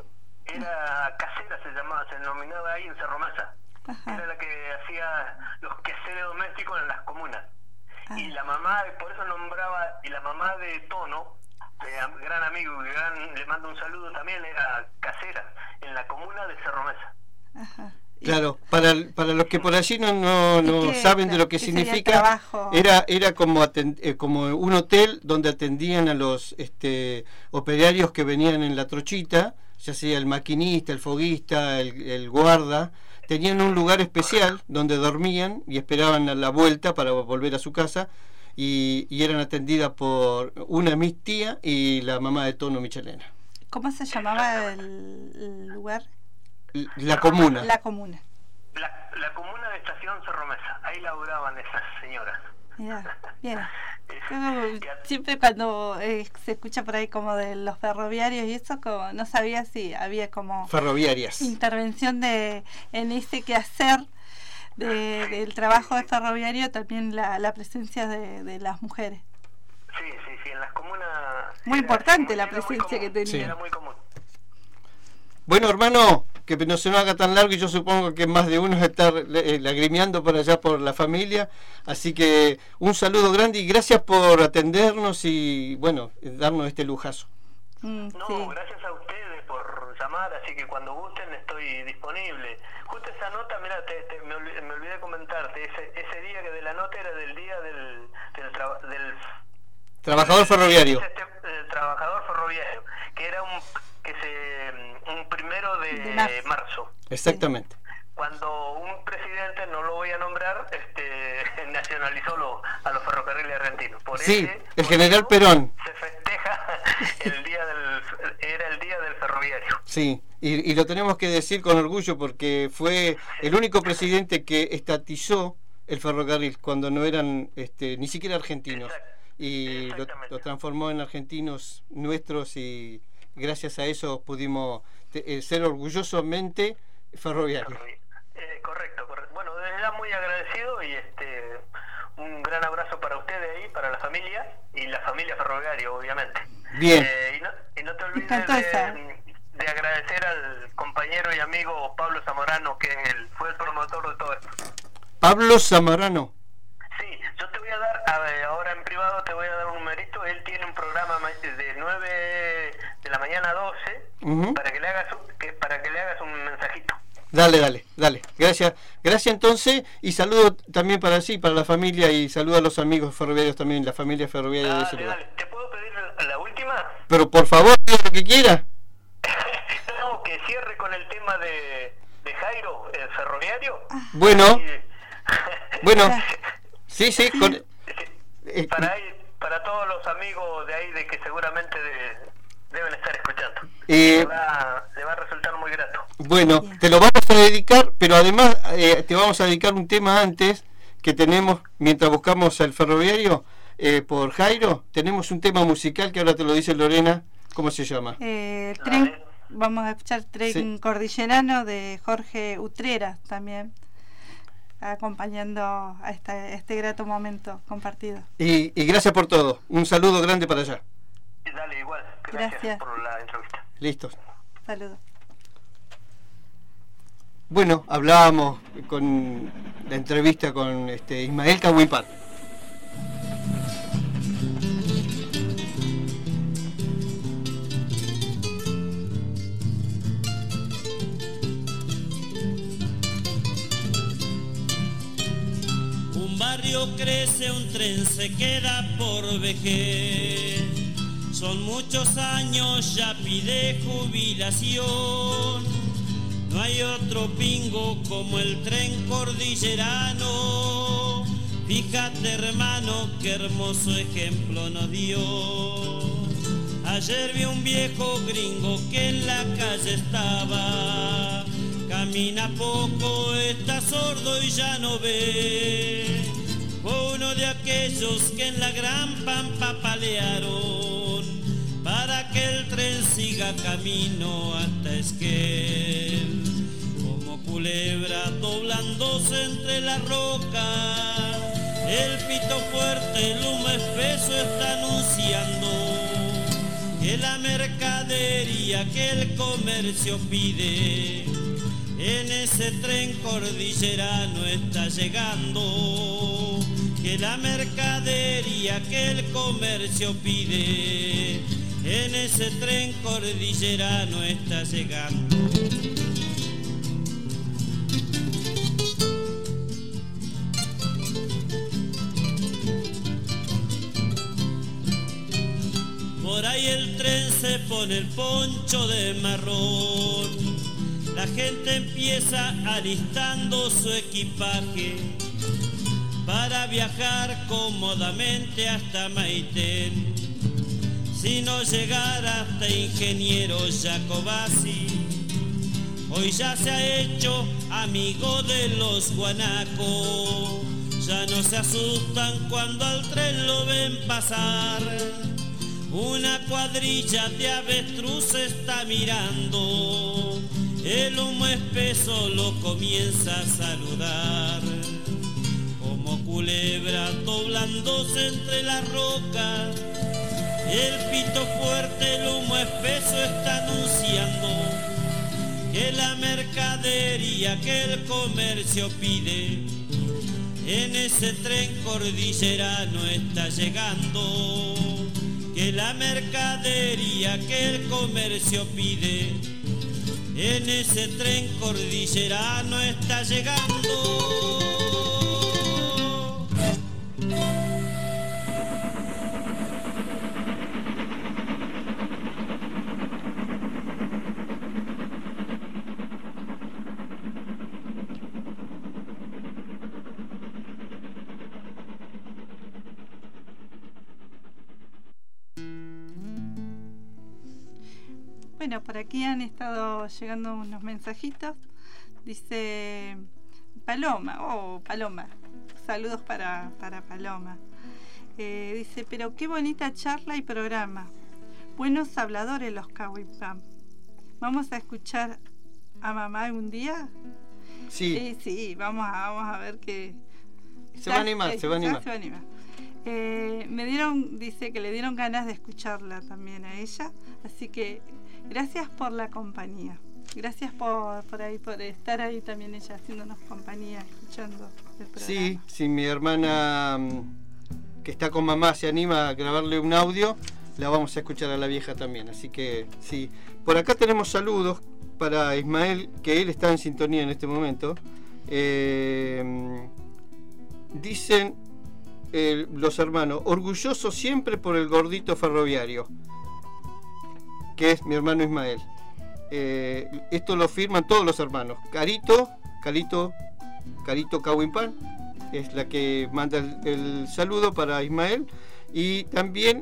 era casera, se denominaba ahí en Cerro Mesa. Ajá. Era la que hacía los quehaceres domésticos en las comunas. Y la mamá, por eso nombraba, y la mamá de Tono, gran amigo, le mando un saludo también, era casera en la comuna de Cerro Mesa. Ajá. Claro, para los que por allí no saben de lo que significa, era como un hotel donde atendían a los operarios que venían en la Trochita, ya sea el maquinista, el foguista, el guarda. Tenían un lugar especial donde dormían y esperaban a la vuelta para volver a su casa, y eran atendidas por mi tía y la mamá de Tono Michelena. ¿Cómo se llamaba el lugar? La comuna. La comuna de Estación Cerro Mesa. Ahí laburaban esas señoras. Bien. Siempre cuando se escucha por ahí como de los ferroviarios y eso, como no sabía si había como ferroviarias intervención en ese quehacer del trabajo de ferroviario, también la presencia de las mujeres. Sí, en las comunas muy importante la presencia que tenía. Sí. Era muy común. Bueno, hermano, que no se nos haga tan largo, y yo supongo que más de uno está lagrimeando por allá por la familia, así que un saludo grande y gracias por atendernos y, bueno, darnos este lujazo. No, Sí. gracias a ustedes por llamar, así que cuando gusten estoy disponible. Justo esa nota, mira, me olvidé comentarte, ese día que de la nota era del día del Trabajador ferroviario. el trabajador ferroviario, que era un 1 de marzo. Exactamente. Cuando un presidente, no lo voy a nombrar, nacionalizó a los ferrocarriles argentinos. Por Sí, ese el general Perón. se festeja era el día del ferroviario. Sí, y lo tenemos que decir con orgullo porque fue el único presidente que estatizó el ferrocarril cuando no eran ni siquiera argentinos. Y lo transformó en argentinos nuestros y gracias a eso pudimos ser orgullosamente ferroviarios. Correcto. Bueno, desde ya muy agradecido y un gran abrazo para ustedes ahí, para la familia y la familia ferroviaria, obviamente. Bien. Y no te olvides de agradecer al compañero y amigo Pablo Zamorano, que fue el promotor de todo esto. Pablo Zamorano. Sí, yo te voy a dar, ahora en privado te voy a dar un numerito. Él tiene un programa de 9 de la mañana a 12 para que le hagas un mensajito. Dale. Gracias entonces, y saludo también para la familia y saludo a los amigos ferroviarios también, la familia ferroviaria de ese lugar. ¿Te puedo pedir la última? Pero por favor, lo que quiera. No, que cierre con el tema de Jairo, el ferroviario. Bueno, sí. Para todos los amigos de ahí, de que seguramente deben estar escuchando. Le va a resultar muy grato. Bueno, te lo vamos a dedicar, pero además te vamos a dedicar un tema antes que tenemos, mientras buscamos al ferroviario, por Jairo, tenemos un tema musical que ahora te lo dice Lorena. ¿Cómo se llama? Vamos a escuchar Tren Cordillerano de Jorge Utrera también, acompañando a este grato momento compartido. Y gracias por todo. Un saludo grande para allá. Dale, igual. Gracias por la entrevista. Listo. Saludos. Bueno, hablábamos con la entrevista con Ismael Cahuipar. Un barrio crece, un tren se queda por vejez. Son muchos años, ya pide jubilación. No hay otro pingo como el tren cordillerano. Fíjate, hermano, qué hermoso ejemplo nos dio. Ayer vi un viejo gringo que en la calle estaba. Camina poco, está sordo y ya no ve. Fue uno de aquellos que en la gran pampa palearon para que el tren siga camino hasta Esquel. Como culebra doblándose entre las rocas, el pito fuerte, el humo espeso está anunciando que la mercadería que el comercio pide en ese tren cordillerano está llegando, que la mercadería que el comercio pide en ese tren cordillerano está llegando. Por ahí el tren se pone el poncho de marrón. La gente empieza alistando su equipaje para viajar cómodamente hasta Maitén. Si no llegara hasta Ingeniero Jacobasi, hoy ya se ha hecho amigo de los guanacos. Ya no se asustan cuando al tren lo ven pasar. Una cuadrilla de avestruz está mirando. El humo espeso lo comienza a saludar. Como culebra doblándose entre las rocas, El pito fuerte, el humo espeso está anunciando que la mercadería que el comercio pide en ese tren cordillerano está llegando. Que la mercadería que el comercio pide en ese tren cordillerano está llegando. Bueno, por aquí han estado llegando unos mensajitos. Dice Paloma, saludos para Paloma. Dice, pero qué bonita charla y programa. Buenos habladores los Cahuipam. ¿Vamos a escuchar a mamá un día? Sí. Sí, vamos a ver qué... Se va a animar. Dice que le dieron ganas de escucharla también a ella. Así que gracias por la compañía. Gracias por estar ahí también ella haciéndonos compañía, escuchando el programa. Sí, mi hermana que está con mamá se anima a grabarle un audio, la vamos a escuchar a la vieja también. Así que sí. Por acá tenemos saludos para Ismael, que él está en sintonía en este momento. Dicen los hermanos, orgulloso siempre por el gordito ferroviario, que es mi hermano Ismael. Esto lo firman todos los hermanos. Carito Cahuipán es la que manda el saludo para Ismael. Y también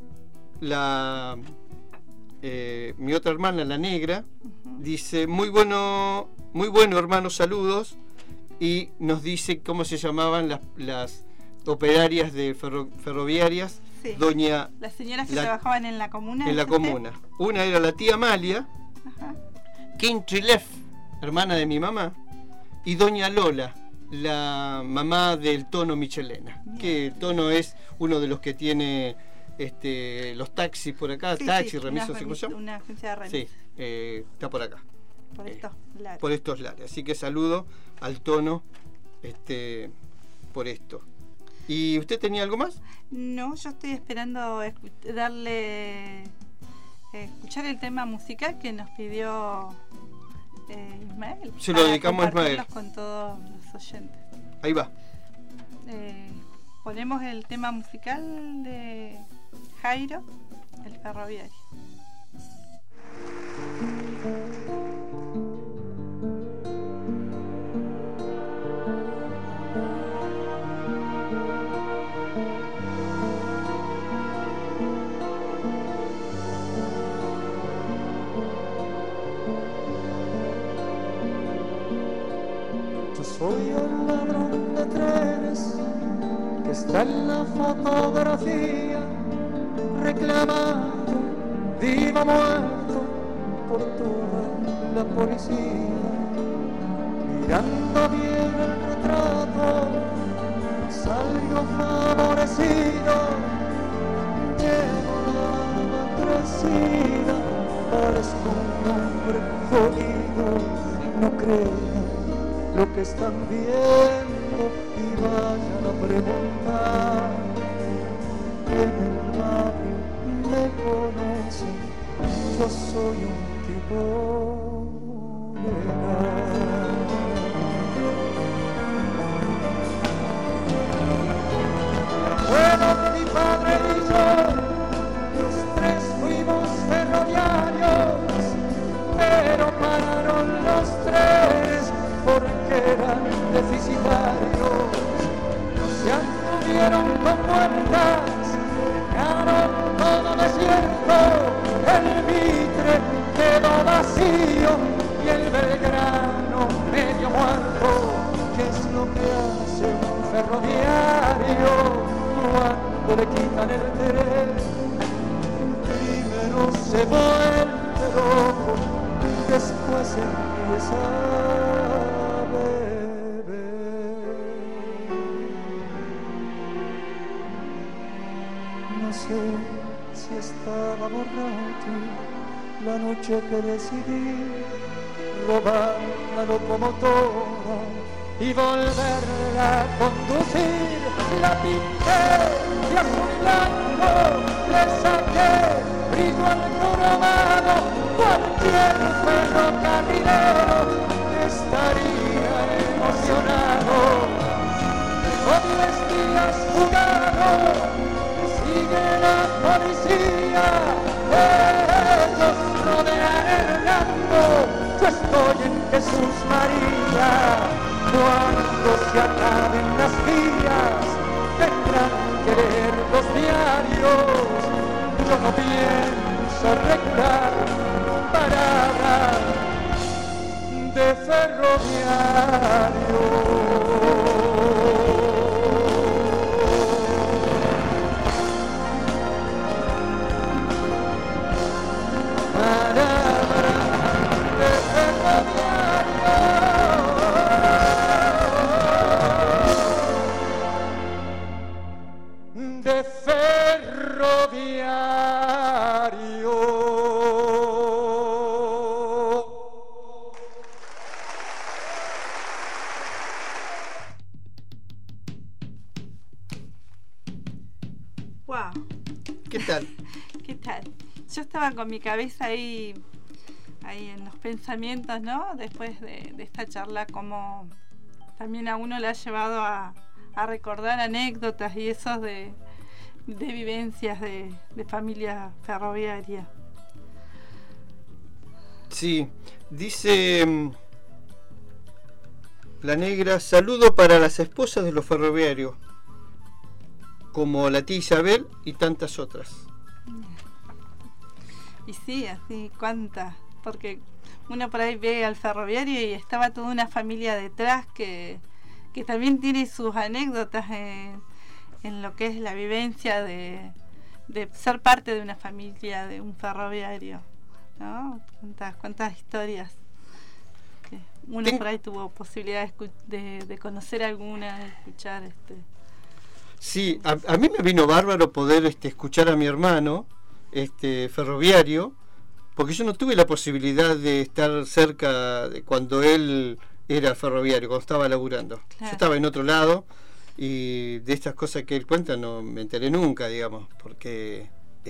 mi otra hermana, la negra, dice muy bueno hermano, saludos. Y nos dice cómo se llamaban las operarias de ferroviarias. Sí. Las señoras que trabajaban en la comuna. En la comuna. Una era la tía Amalia, Quintrilef, hermana de mi mamá, y doña Lola, la mamá del Tono Michelena. Bien. Que el Tono es uno de los que tiene los taxis por acá, remisos, una agencia de remisas. Sí, está por acá. Por estos lares. Así que saludo al Tono por esto. ¿Y usted tenía algo más? No, yo estoy esperando escuchar el tema musical que nos pidió Ismael. Se lo dedicamos a Ismael. Con todos los oyentes. Ahí va. Ponemos el tema musical de Jairo, el ferroviario. Soy el ladrón de trenes que está en la fotografía, reclamado, vivo o muerto por toda la policía. Mirando bien el retrato, salgo favorecido, llevo la alma crecida, parezco un hombre jodido, no creo lo que están viendo y vayan a preguntar. En el barrio me conocen, yo soy un tipo legal. Bueno, mi padre y yo, los tres fuimos ferroviarios, pero pararon los trenes porque eran deficitarios, no se anduvieron con puertas, dejaron todo desierto, el Mitre quedó vacío y el Belgrano medio muerto. ¿Qué es lo que hace un ferroviario cuando le quitan el tren? Primero se vuelve loco, después empieza a beber. No sé si la noche que decidí robar la locomotora y volverla a conducir. La pinté de azul y blanco, le saqué brillo al cromado, cualquier ferrocarrilero estaría emocionado. Con 10 días jugados sigue la policía, ellos rodean Hernando, yo estoy en Jesús María. Cuando se acaben las días tendrán que leer los diarios, yo no pienso regular paradas de ferroviario. De ferroviario. Wow. ¿Qué tal? ¿Qué tal? Yo estaba con mi cabeza ahí en los pensamientos, ¿no? Después de esta charla, como también a uno le ha llevado a recordar anécdotas y esos de vivencias de familia ferroviaria. Sí, dice la negra, saludo para las esposas de los ferroviarios, como la tía Isabel y tantas otras. Y sí, así, cuántas, porque uno por ahí ve al ferroviario y estaba toda una familia detrás que también tiene sus anécdotas en lo que es la vivencia de ser parte de una familia, de un ferroviario, ¿no? Cuántas historias. Que uno por ahí tuvo posibilidad de conocer alguna, de escuchar. Sí, a mí me vino bárbaro poder escuchar a mi hermano ferroviario, porque yo no tuve la posibilidad de estar cerca de cuando él era ferroviario, cuando estaba laburando. Claro. Yo estaba en otro lado y de estas cosas que él cuenta no me enteré nunca, digamos, porque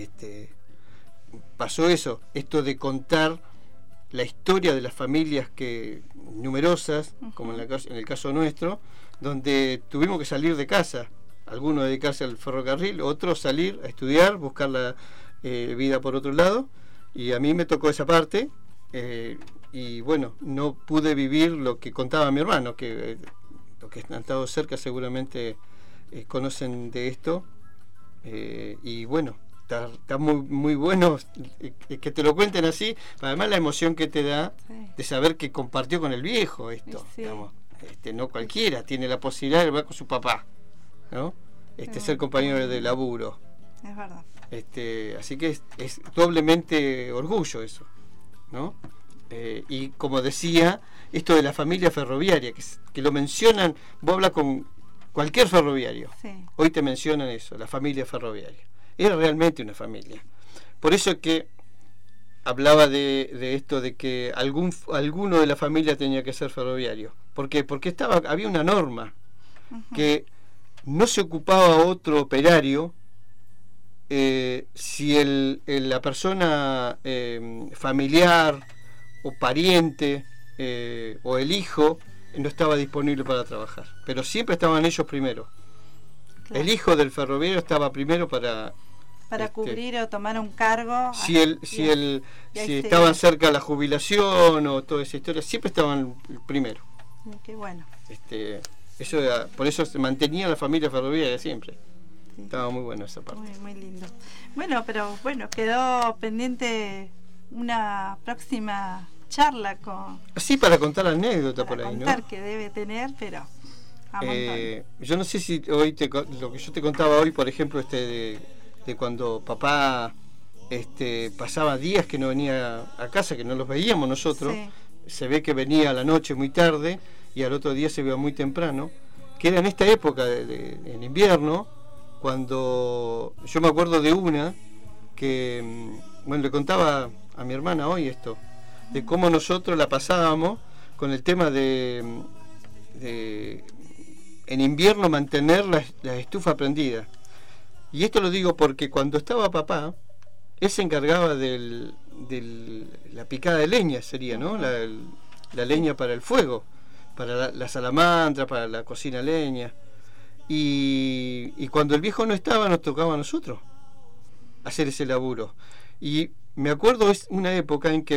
pasó eso, esto de contar la historia de las familias numerosas, como en el caso nuestro, donde tuvimos que salir de casa, algunos dedicarse al ferrocarril, otros salir a estudiar, buscar la vida por otro lado, y a mí me tocó esa parte. Y bueno, no pude vivir lo que contaba mi hermano, que los que han estado cerca seguramente conocen de esto, y bueno, está muy, muy bueno que te lo cuenten así, además la emoción que te da de saber que compartió con el viejo esto, sí. Digamos, no cualquiera tiene la posibilidad de hablar con su papá, ¿no? Ser compañero de laburo. Es verdad. Así que es doblemente orgullo eso, ¿no? Y como decía, esto de la familia ferroviaria, que lo mencionan, vos hablas con cualquier ferroviario, sí. Hoy te mencionan eso, la familia ferroviaria. Era realmente una familia. Por eso que hablaba de esto de que alguno de la familia tenía que ser ferroviario. ¿Por qué? Porque había una norma que no se ocupaba otro operario si la persona familiar o pariente o el hijo no estaba disponible para trabajar, pero siempre estaban ellos primero. Claro. El hijo del ferroviario estaba primero para cubrir o tomar un cargo. Si estaban cerca de la jubilación o toda esa historia, siempre estaban primero. Qué bueno. Por eso se mantenía la familia ferroviaria siempre. Sí. Estaba muy bueno esa parte. Muy, muy lindo. Bueno, pero quedó pendiente una próxima charla sí, para contar anécdotas por ahí, ¿no? Que debe tener, pero yo no sé si hoy lo que yo te contaba hoy, por ejemplo, de cuando papá pasaba días que no venía a casa, que no los veíamos nosotros, sí. Se ve que venía a la noche muy tarde y al otro día se veía muy temprano, que era en esta época en invierno, cuando yo me acuerdo de una que bueno, le contaba a mi hermana hoy esto, de cómo nosotros la pasábamos con el tema de en invierno mantener la estufa prendida. Y esto lo digo porque cuando estaba papá, él se encargaba de la picada de leña, sería, ¿no? La leña para el fuego, para la salamandra, para la cocina leña. Y cuando el viejo no estaba, nos tocaba a nosotros hacer ese laburo. Y me acuerdo, es una época en que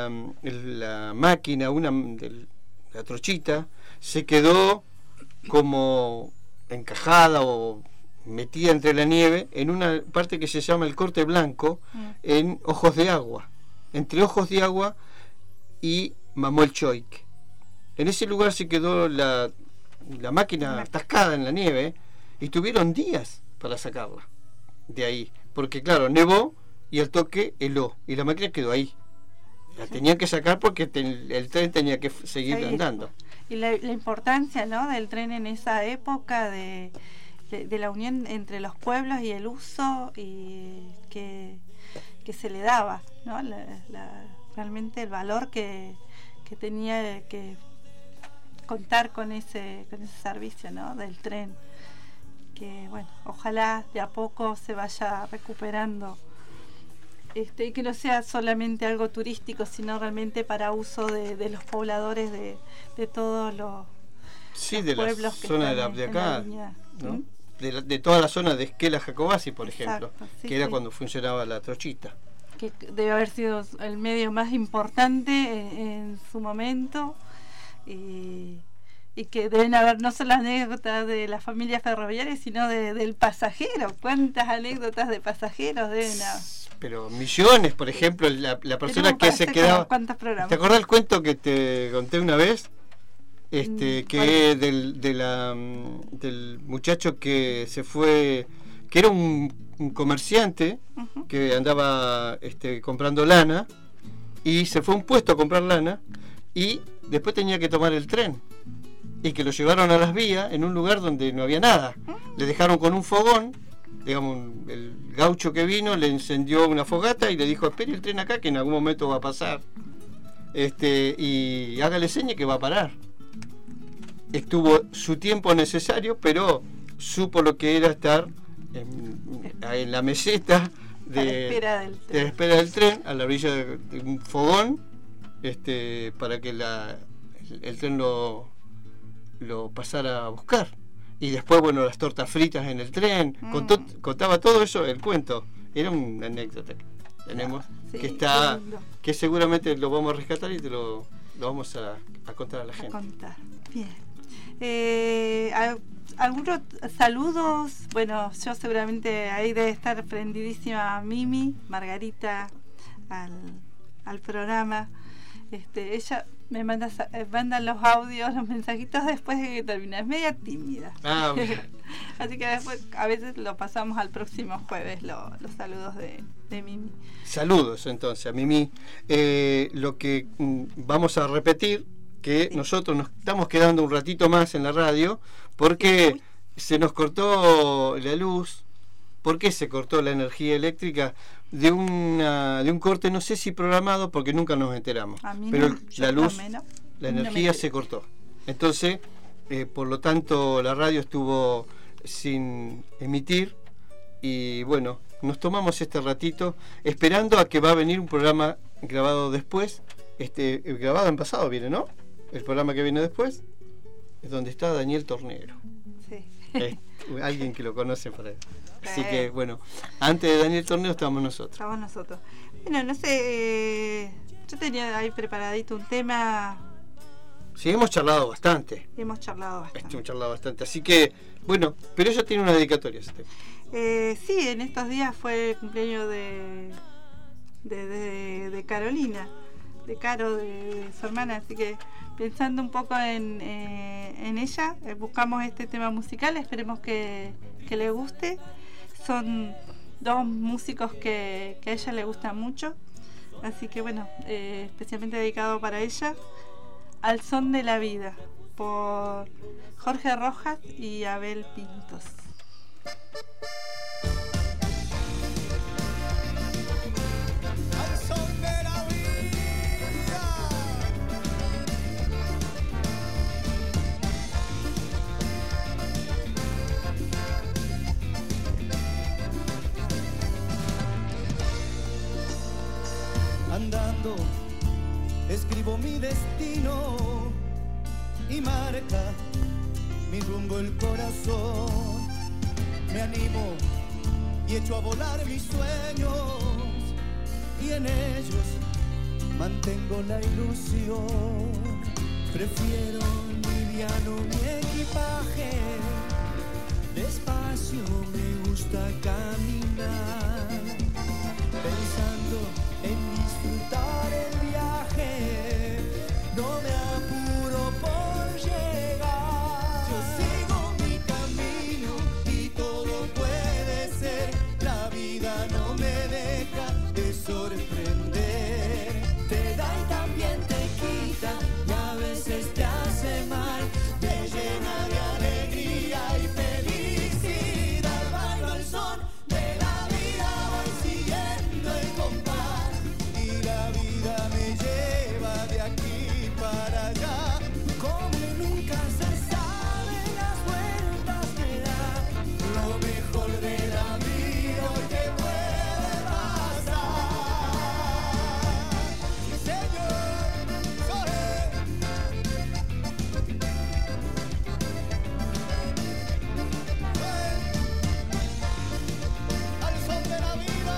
la máquina, la trochita, se quedó como encajada o metida entre la nieve en una parte que se llama el corte blanco, en Ojos de Agua, entre Ojos de Agua y Mamolchoic. En ese lugar se quedó la máquina atascada en la nieve y tuvieron días para sacarla de ahí, porque claro, nevó y al toque heló y la máquina quedó ahí. La tenían que sacar porque el tren tenía que seguir andando. Y la importancia, ¿no?, del tren en esa época, de la unión entre los pueblos y el uso que se le daba, ¿no? Realmente el valor que tenía que contar con ese servicio, ¿no?, del tren, que bueno, ojalá de a poco se vaya recuperando, y que no sea solamente algo turístico, sino realmente para uso de los pobladores de todos los pueblos que están de acá, en la línea, ¿no? De toda la zona de Esquela Jacobasi, por ejemplo, sí, que era cuando funcionaba la trochita, que debe haber sido el medio más importante en su momento, y que deben haber no solo anécdotas de la familia ferroviaria, sino del pasajero. ¿Cuántas anécdotas de pasajeros deben haber? Pero millones, por ejemplo, la persona que se quedaba... ¿Te acordás el cuento que te conté una vez? Que del muchacho que se fue, que era un comerciante que andaba comprando lana, y se fue a un puesto a comprar lana y después tenía que tomar el tren, y que lo llevaron a las vías en un lugar donde no había nada. Le dejaron con un fogón, digamos, el gaucho que vino le encendió una fogata y le dijo: espere el tren acá que en algún momento va a pasar, y hágale seña que va a parar. Estuvo su tiempo necesario, pero supo lo que era estar en la meseta de espera del tren, a la orilla de un fogón, para que el tren lo pasara a buscar. Y después, bueno, las tortas fritas en el tren, contaba todo eso, el cuento. Era una anécdota que tenemos, que seguramente lo vamos a rescatar y te lo vamos a contar a la gente. Bien. Algunos saludos. Bueno, yo seguramente ahí debe estar prendidísima Mimi, Margarita, al programa. Ella me manda los audios, los mensajitos después de que termina. Es media tímida. Así que después a veces lo pasamos al próximo jueves, los saludos de Mimi. Saludos entonces a Mimi. Lo que vamos a repetir, que nosotros nos estamos quedando un ratito más en la radio porque se nos cortó la luz. ¿Por qué se cortó la energía eléctrica? De un corte, no sé si programado, porque nunca nos enteramos. Pero la luz, la energía se cortó. Entonces, por lo tanto, la radio estuvo sin emitir. Y bueno, nos tomamos este ratito esperando a que va a venir un programa grabado después. Grabado en pasado viene, ¿no? El programa que viene después es donde está Daniel Tornero. Sí. Alguien que lo conoce por ahí. Así que bueno, antes de Daniel Tornero estábamos nosotros. Bueno, no sé, yo tenía ahí preparadito un tema. Sí, hemos charlado bastante. Hemos charlado bastante. Así que, bueno, pero ella tiene una dedicatoria. Sí, en estos días fue el cumpleaños de Carolina, de Caro, de su hermana, así que pensando un poco en ella, buscamos este tema musical, esperemos que le guste. Son dos músicos que a ella le gustan mucho, así que bueno, especialmente dedicado para ella, Al son de la vida, por Jorge Rojas y Abel Pintos. andando, escribo mi destino y marca mi rumbo el corazón. Me animo y echo a volar mis sueños y en ellos mantengo la ilusión. Prefiero liviano mi equipaje, despacio me gusta caminar, pensando en disfrutar el viaje, no me apuro por llegar. Yo sigo mi camino y todo puede ser, la vida no me deja de sorprender. Te da y también te quita y a veces te hace mal, te llena de alegría y felicidad. Bailo al son de la vida, voy siguiendo el compás y la vida me lleva de aquí para allá. Como nunca se sabe las vueltas que da, lo mejor de la vida hoy te puede pasar. Sí, señor, corre. Al son de la vida,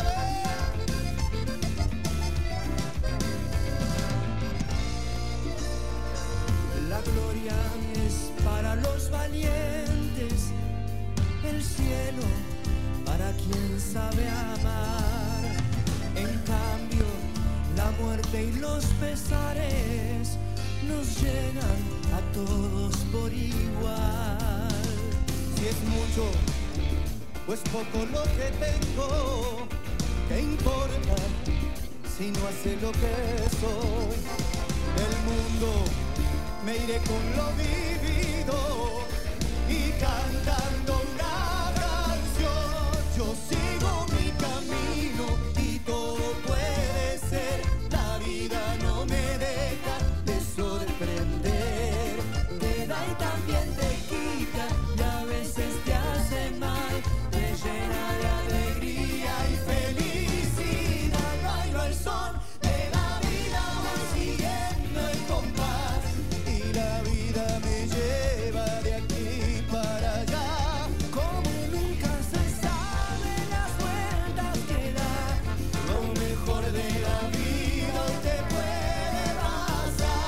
la gloria es para los valientes, el cielo para quien sabe amar. En cambio, la muerte y los pesares nos llegan a todos por igual. Si es mucho o es poco lo que tengo, ¿qué importa si no hace lo que soy? Del mundo me iré con lo vivido y cantando una canción. Yo sigo mi camino y todo puede ser, la vida no me deja de sorprender. Te da y también te quita y a veces te hace mal, te llena de alegría y felicidad. Bailo al son de la vida, voy siguiendo el compás y la vida me lleva de aquí para allá. Como nunca se sabe las vueltas que da, lo mejor de la vida hoy te puede pasar.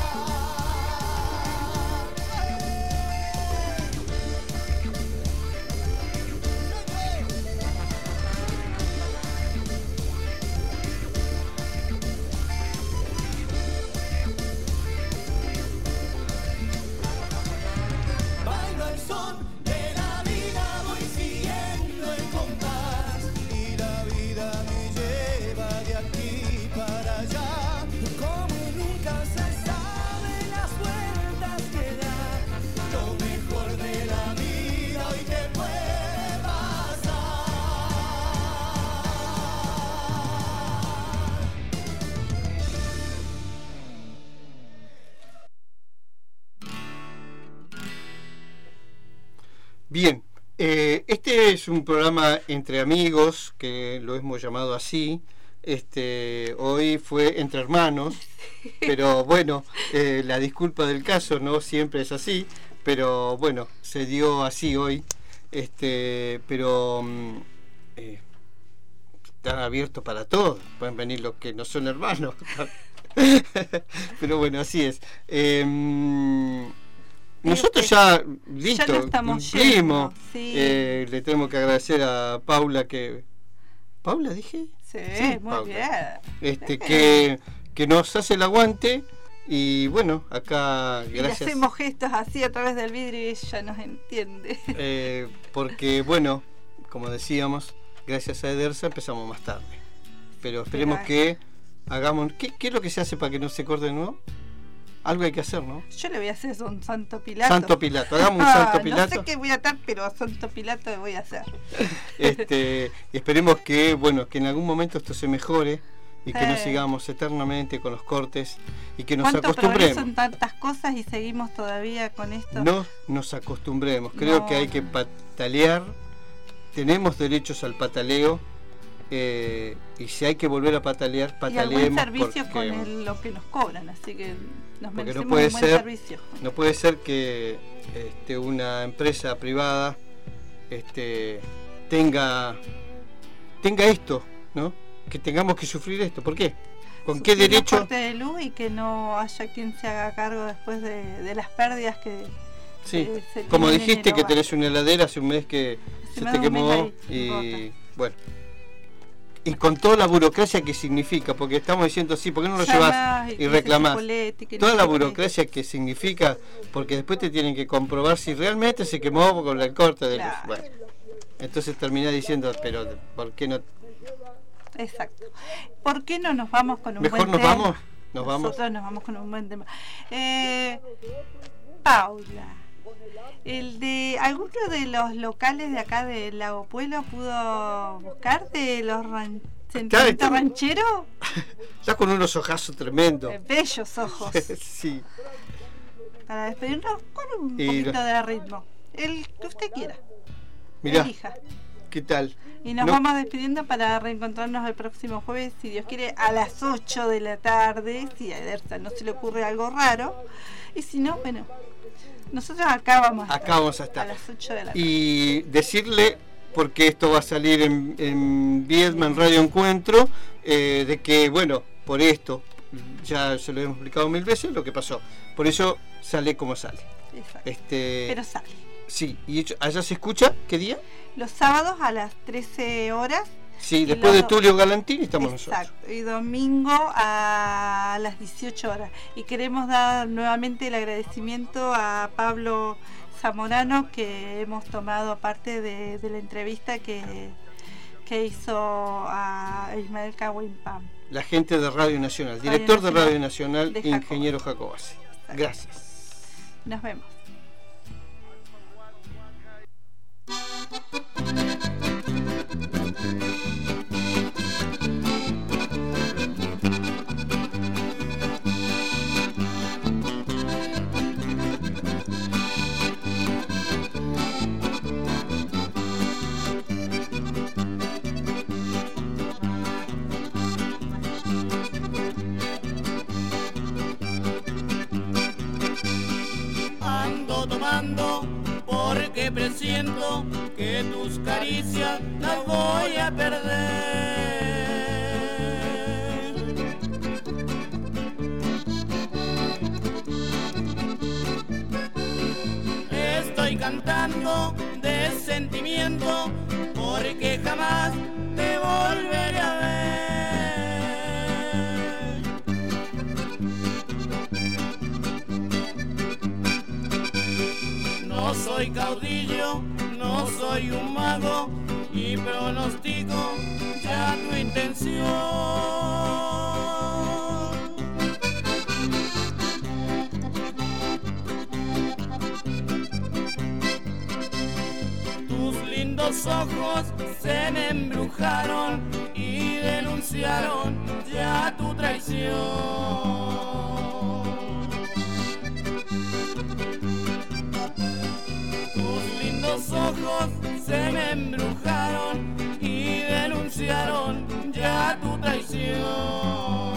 Bailo al son de la vida, voy siguiendo el compás y la vida me lleva de aquí para allá. Como nunca se sabe las vueltas que da, lo mejor de la vida hoy te puede pasar. Bien, este es un programa entre amigos, que lo hemos llamado así. Hoy fue entre hermanos, pero bueno, la disculpa del caso no siempre es así, pero bueno, se dio así hoy. Pero están abiertos para todos, pueden venir los que no son hermanos. Pero bueno, así es. Nosotros ya, listo, ya no estamos cumplimos. yendo, sí. Le tenemos que agradecer a Paula que... ¿Paula dije? Sí, muy Paula. bien. Que nos hace el aguante y bueno, acá Y gracias. le hacemos gestos así a través del vidrio y ella nos entiende. Porque bueno, como decíamos, gracias a Edersa empezamos más tarde. Pero esperemos que hagamos... ¿Qué es lo que se hace para que no se corte de nuevo? Algo hay que hacer, ¿no? Yo le voy a hacer un Santo Pilato. Santo Pilato, hagamos un Santo Pilato. No sé qué voy a atar, pero Santo Pilato le voy a hacer. Y esperemos que, bueno, que en algún momento esto se mejore y que no sigamos eternamente con los cortes y que nos acostumbremos. Son tantas cosas y seguimos todavía con esto. No nos acostumbremos. Creo que hay que patalear. Tenemos derechos al pataleo, y si hay que volver a patalear, pataleemos. Y algún servicio porque, con lo que nos cobran, así que nos porque merecemos no puede un buen ser, servicio. no puede ser que una empresa privada tenga esto, ¿no? Que tengamos que sufrir esto. ¿Por qué? ¿Con qué derecho? Corte de luz y que no haya quien se haga cargo después de las pérdidas que sí, se como tienen dijiste en el que hogar. tenés una heladera hace un mes que Hace se más te de un mes quemó ahí, y rota. bueno. Y con toda la burocracia que significa, porque estamos diciendo sí, ¿por qué no lo llevas Llamás y que reclamás? se chipolete, que Toda no la sé qué. burocracia que significa, porque después te tienen que comprobar si realmente se quemó con el corte de luz. Claro. Bueno, entonces terminás diciendo, pero ¿por qué no? Exacto. ¿Por qué no nos vamos con un Mejor buen nos tema? vamos, nos vamos. Nosotros nos vamos con un buen tema. Paula, ¿alguno de los locales de acá de Lago Puelo pudo buscar de los sentimientos rancheros? Estás con unos ojazos tremendos. Bellos ojos. Sí. Para despedirnos con un Y poquito de ritmo. El que usted quiera. Mirá, Elija. ¿qué tal? Y nos vamos despidiendo para reencontrarnos el próximo jueves, si Dios quiere, a las 8 de la tarde, si a Edersa no se le ocurre algo raro. Y si no, bueno, nosotros acá vamos a estar. A las 8 de la tarde. Y decirle, porque esto va a salir en Viedma, en Radio Encuentro, de que, bueno, por esto, ya se lo hemos explicado 1000 veces, lo que pasó. Por eso sale como sale. Exacto. Pero sale. Sí, y allá se escucha, ¿qué día? Los sábados a las 13 horas. Sí, después de Tulio Galantini estamos nosotros. Exacto, y domingo a las 18 horas. Y queremos dar nuevamente el agradecimiento a Pablo Zamorano, que hemos tomado parte de la entrevista que hizo a Ismael Cahuimpam. La gente de Radio Nacional, director de Radio Nacional, ingeniero Jacobasi. Gracias. Nos vemos. Ando tomando porque presiento que tus caricias las voy a perder. Estoy cantando de sentimiento porque jamás te volveré a ver. No soy caudillo, no soy un mago y pronostico ya tu intención. Tus lindos ojos se me embrujaron y denunciaron ya tu traición. Los ojos se me embrujaron y denunciaron ya tu traición.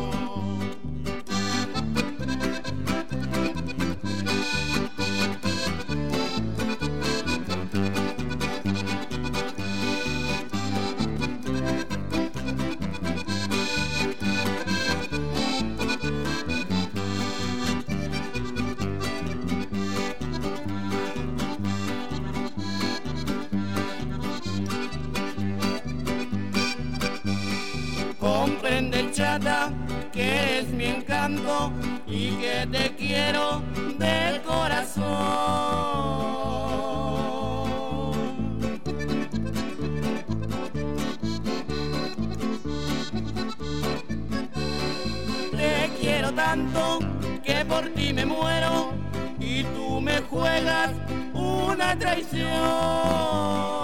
Comprende, chata, que es mi encanto y que te quiero de corazón. Te quiero tanto que por ti me muero y tú me juegas una traición.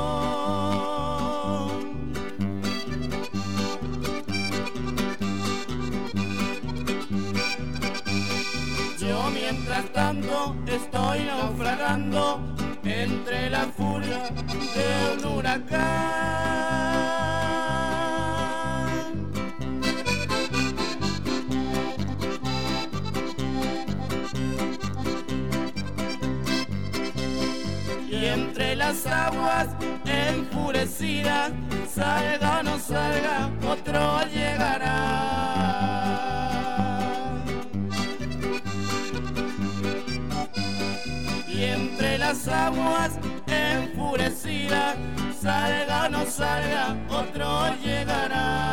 Yo mientras tanto estoy naufragando entre la furia de un huracán. Y entre las aguas enfurecidas, salga o no salga, otro llegará. Y entre las aguas enfurecidas, salga o no salga, otro llegará.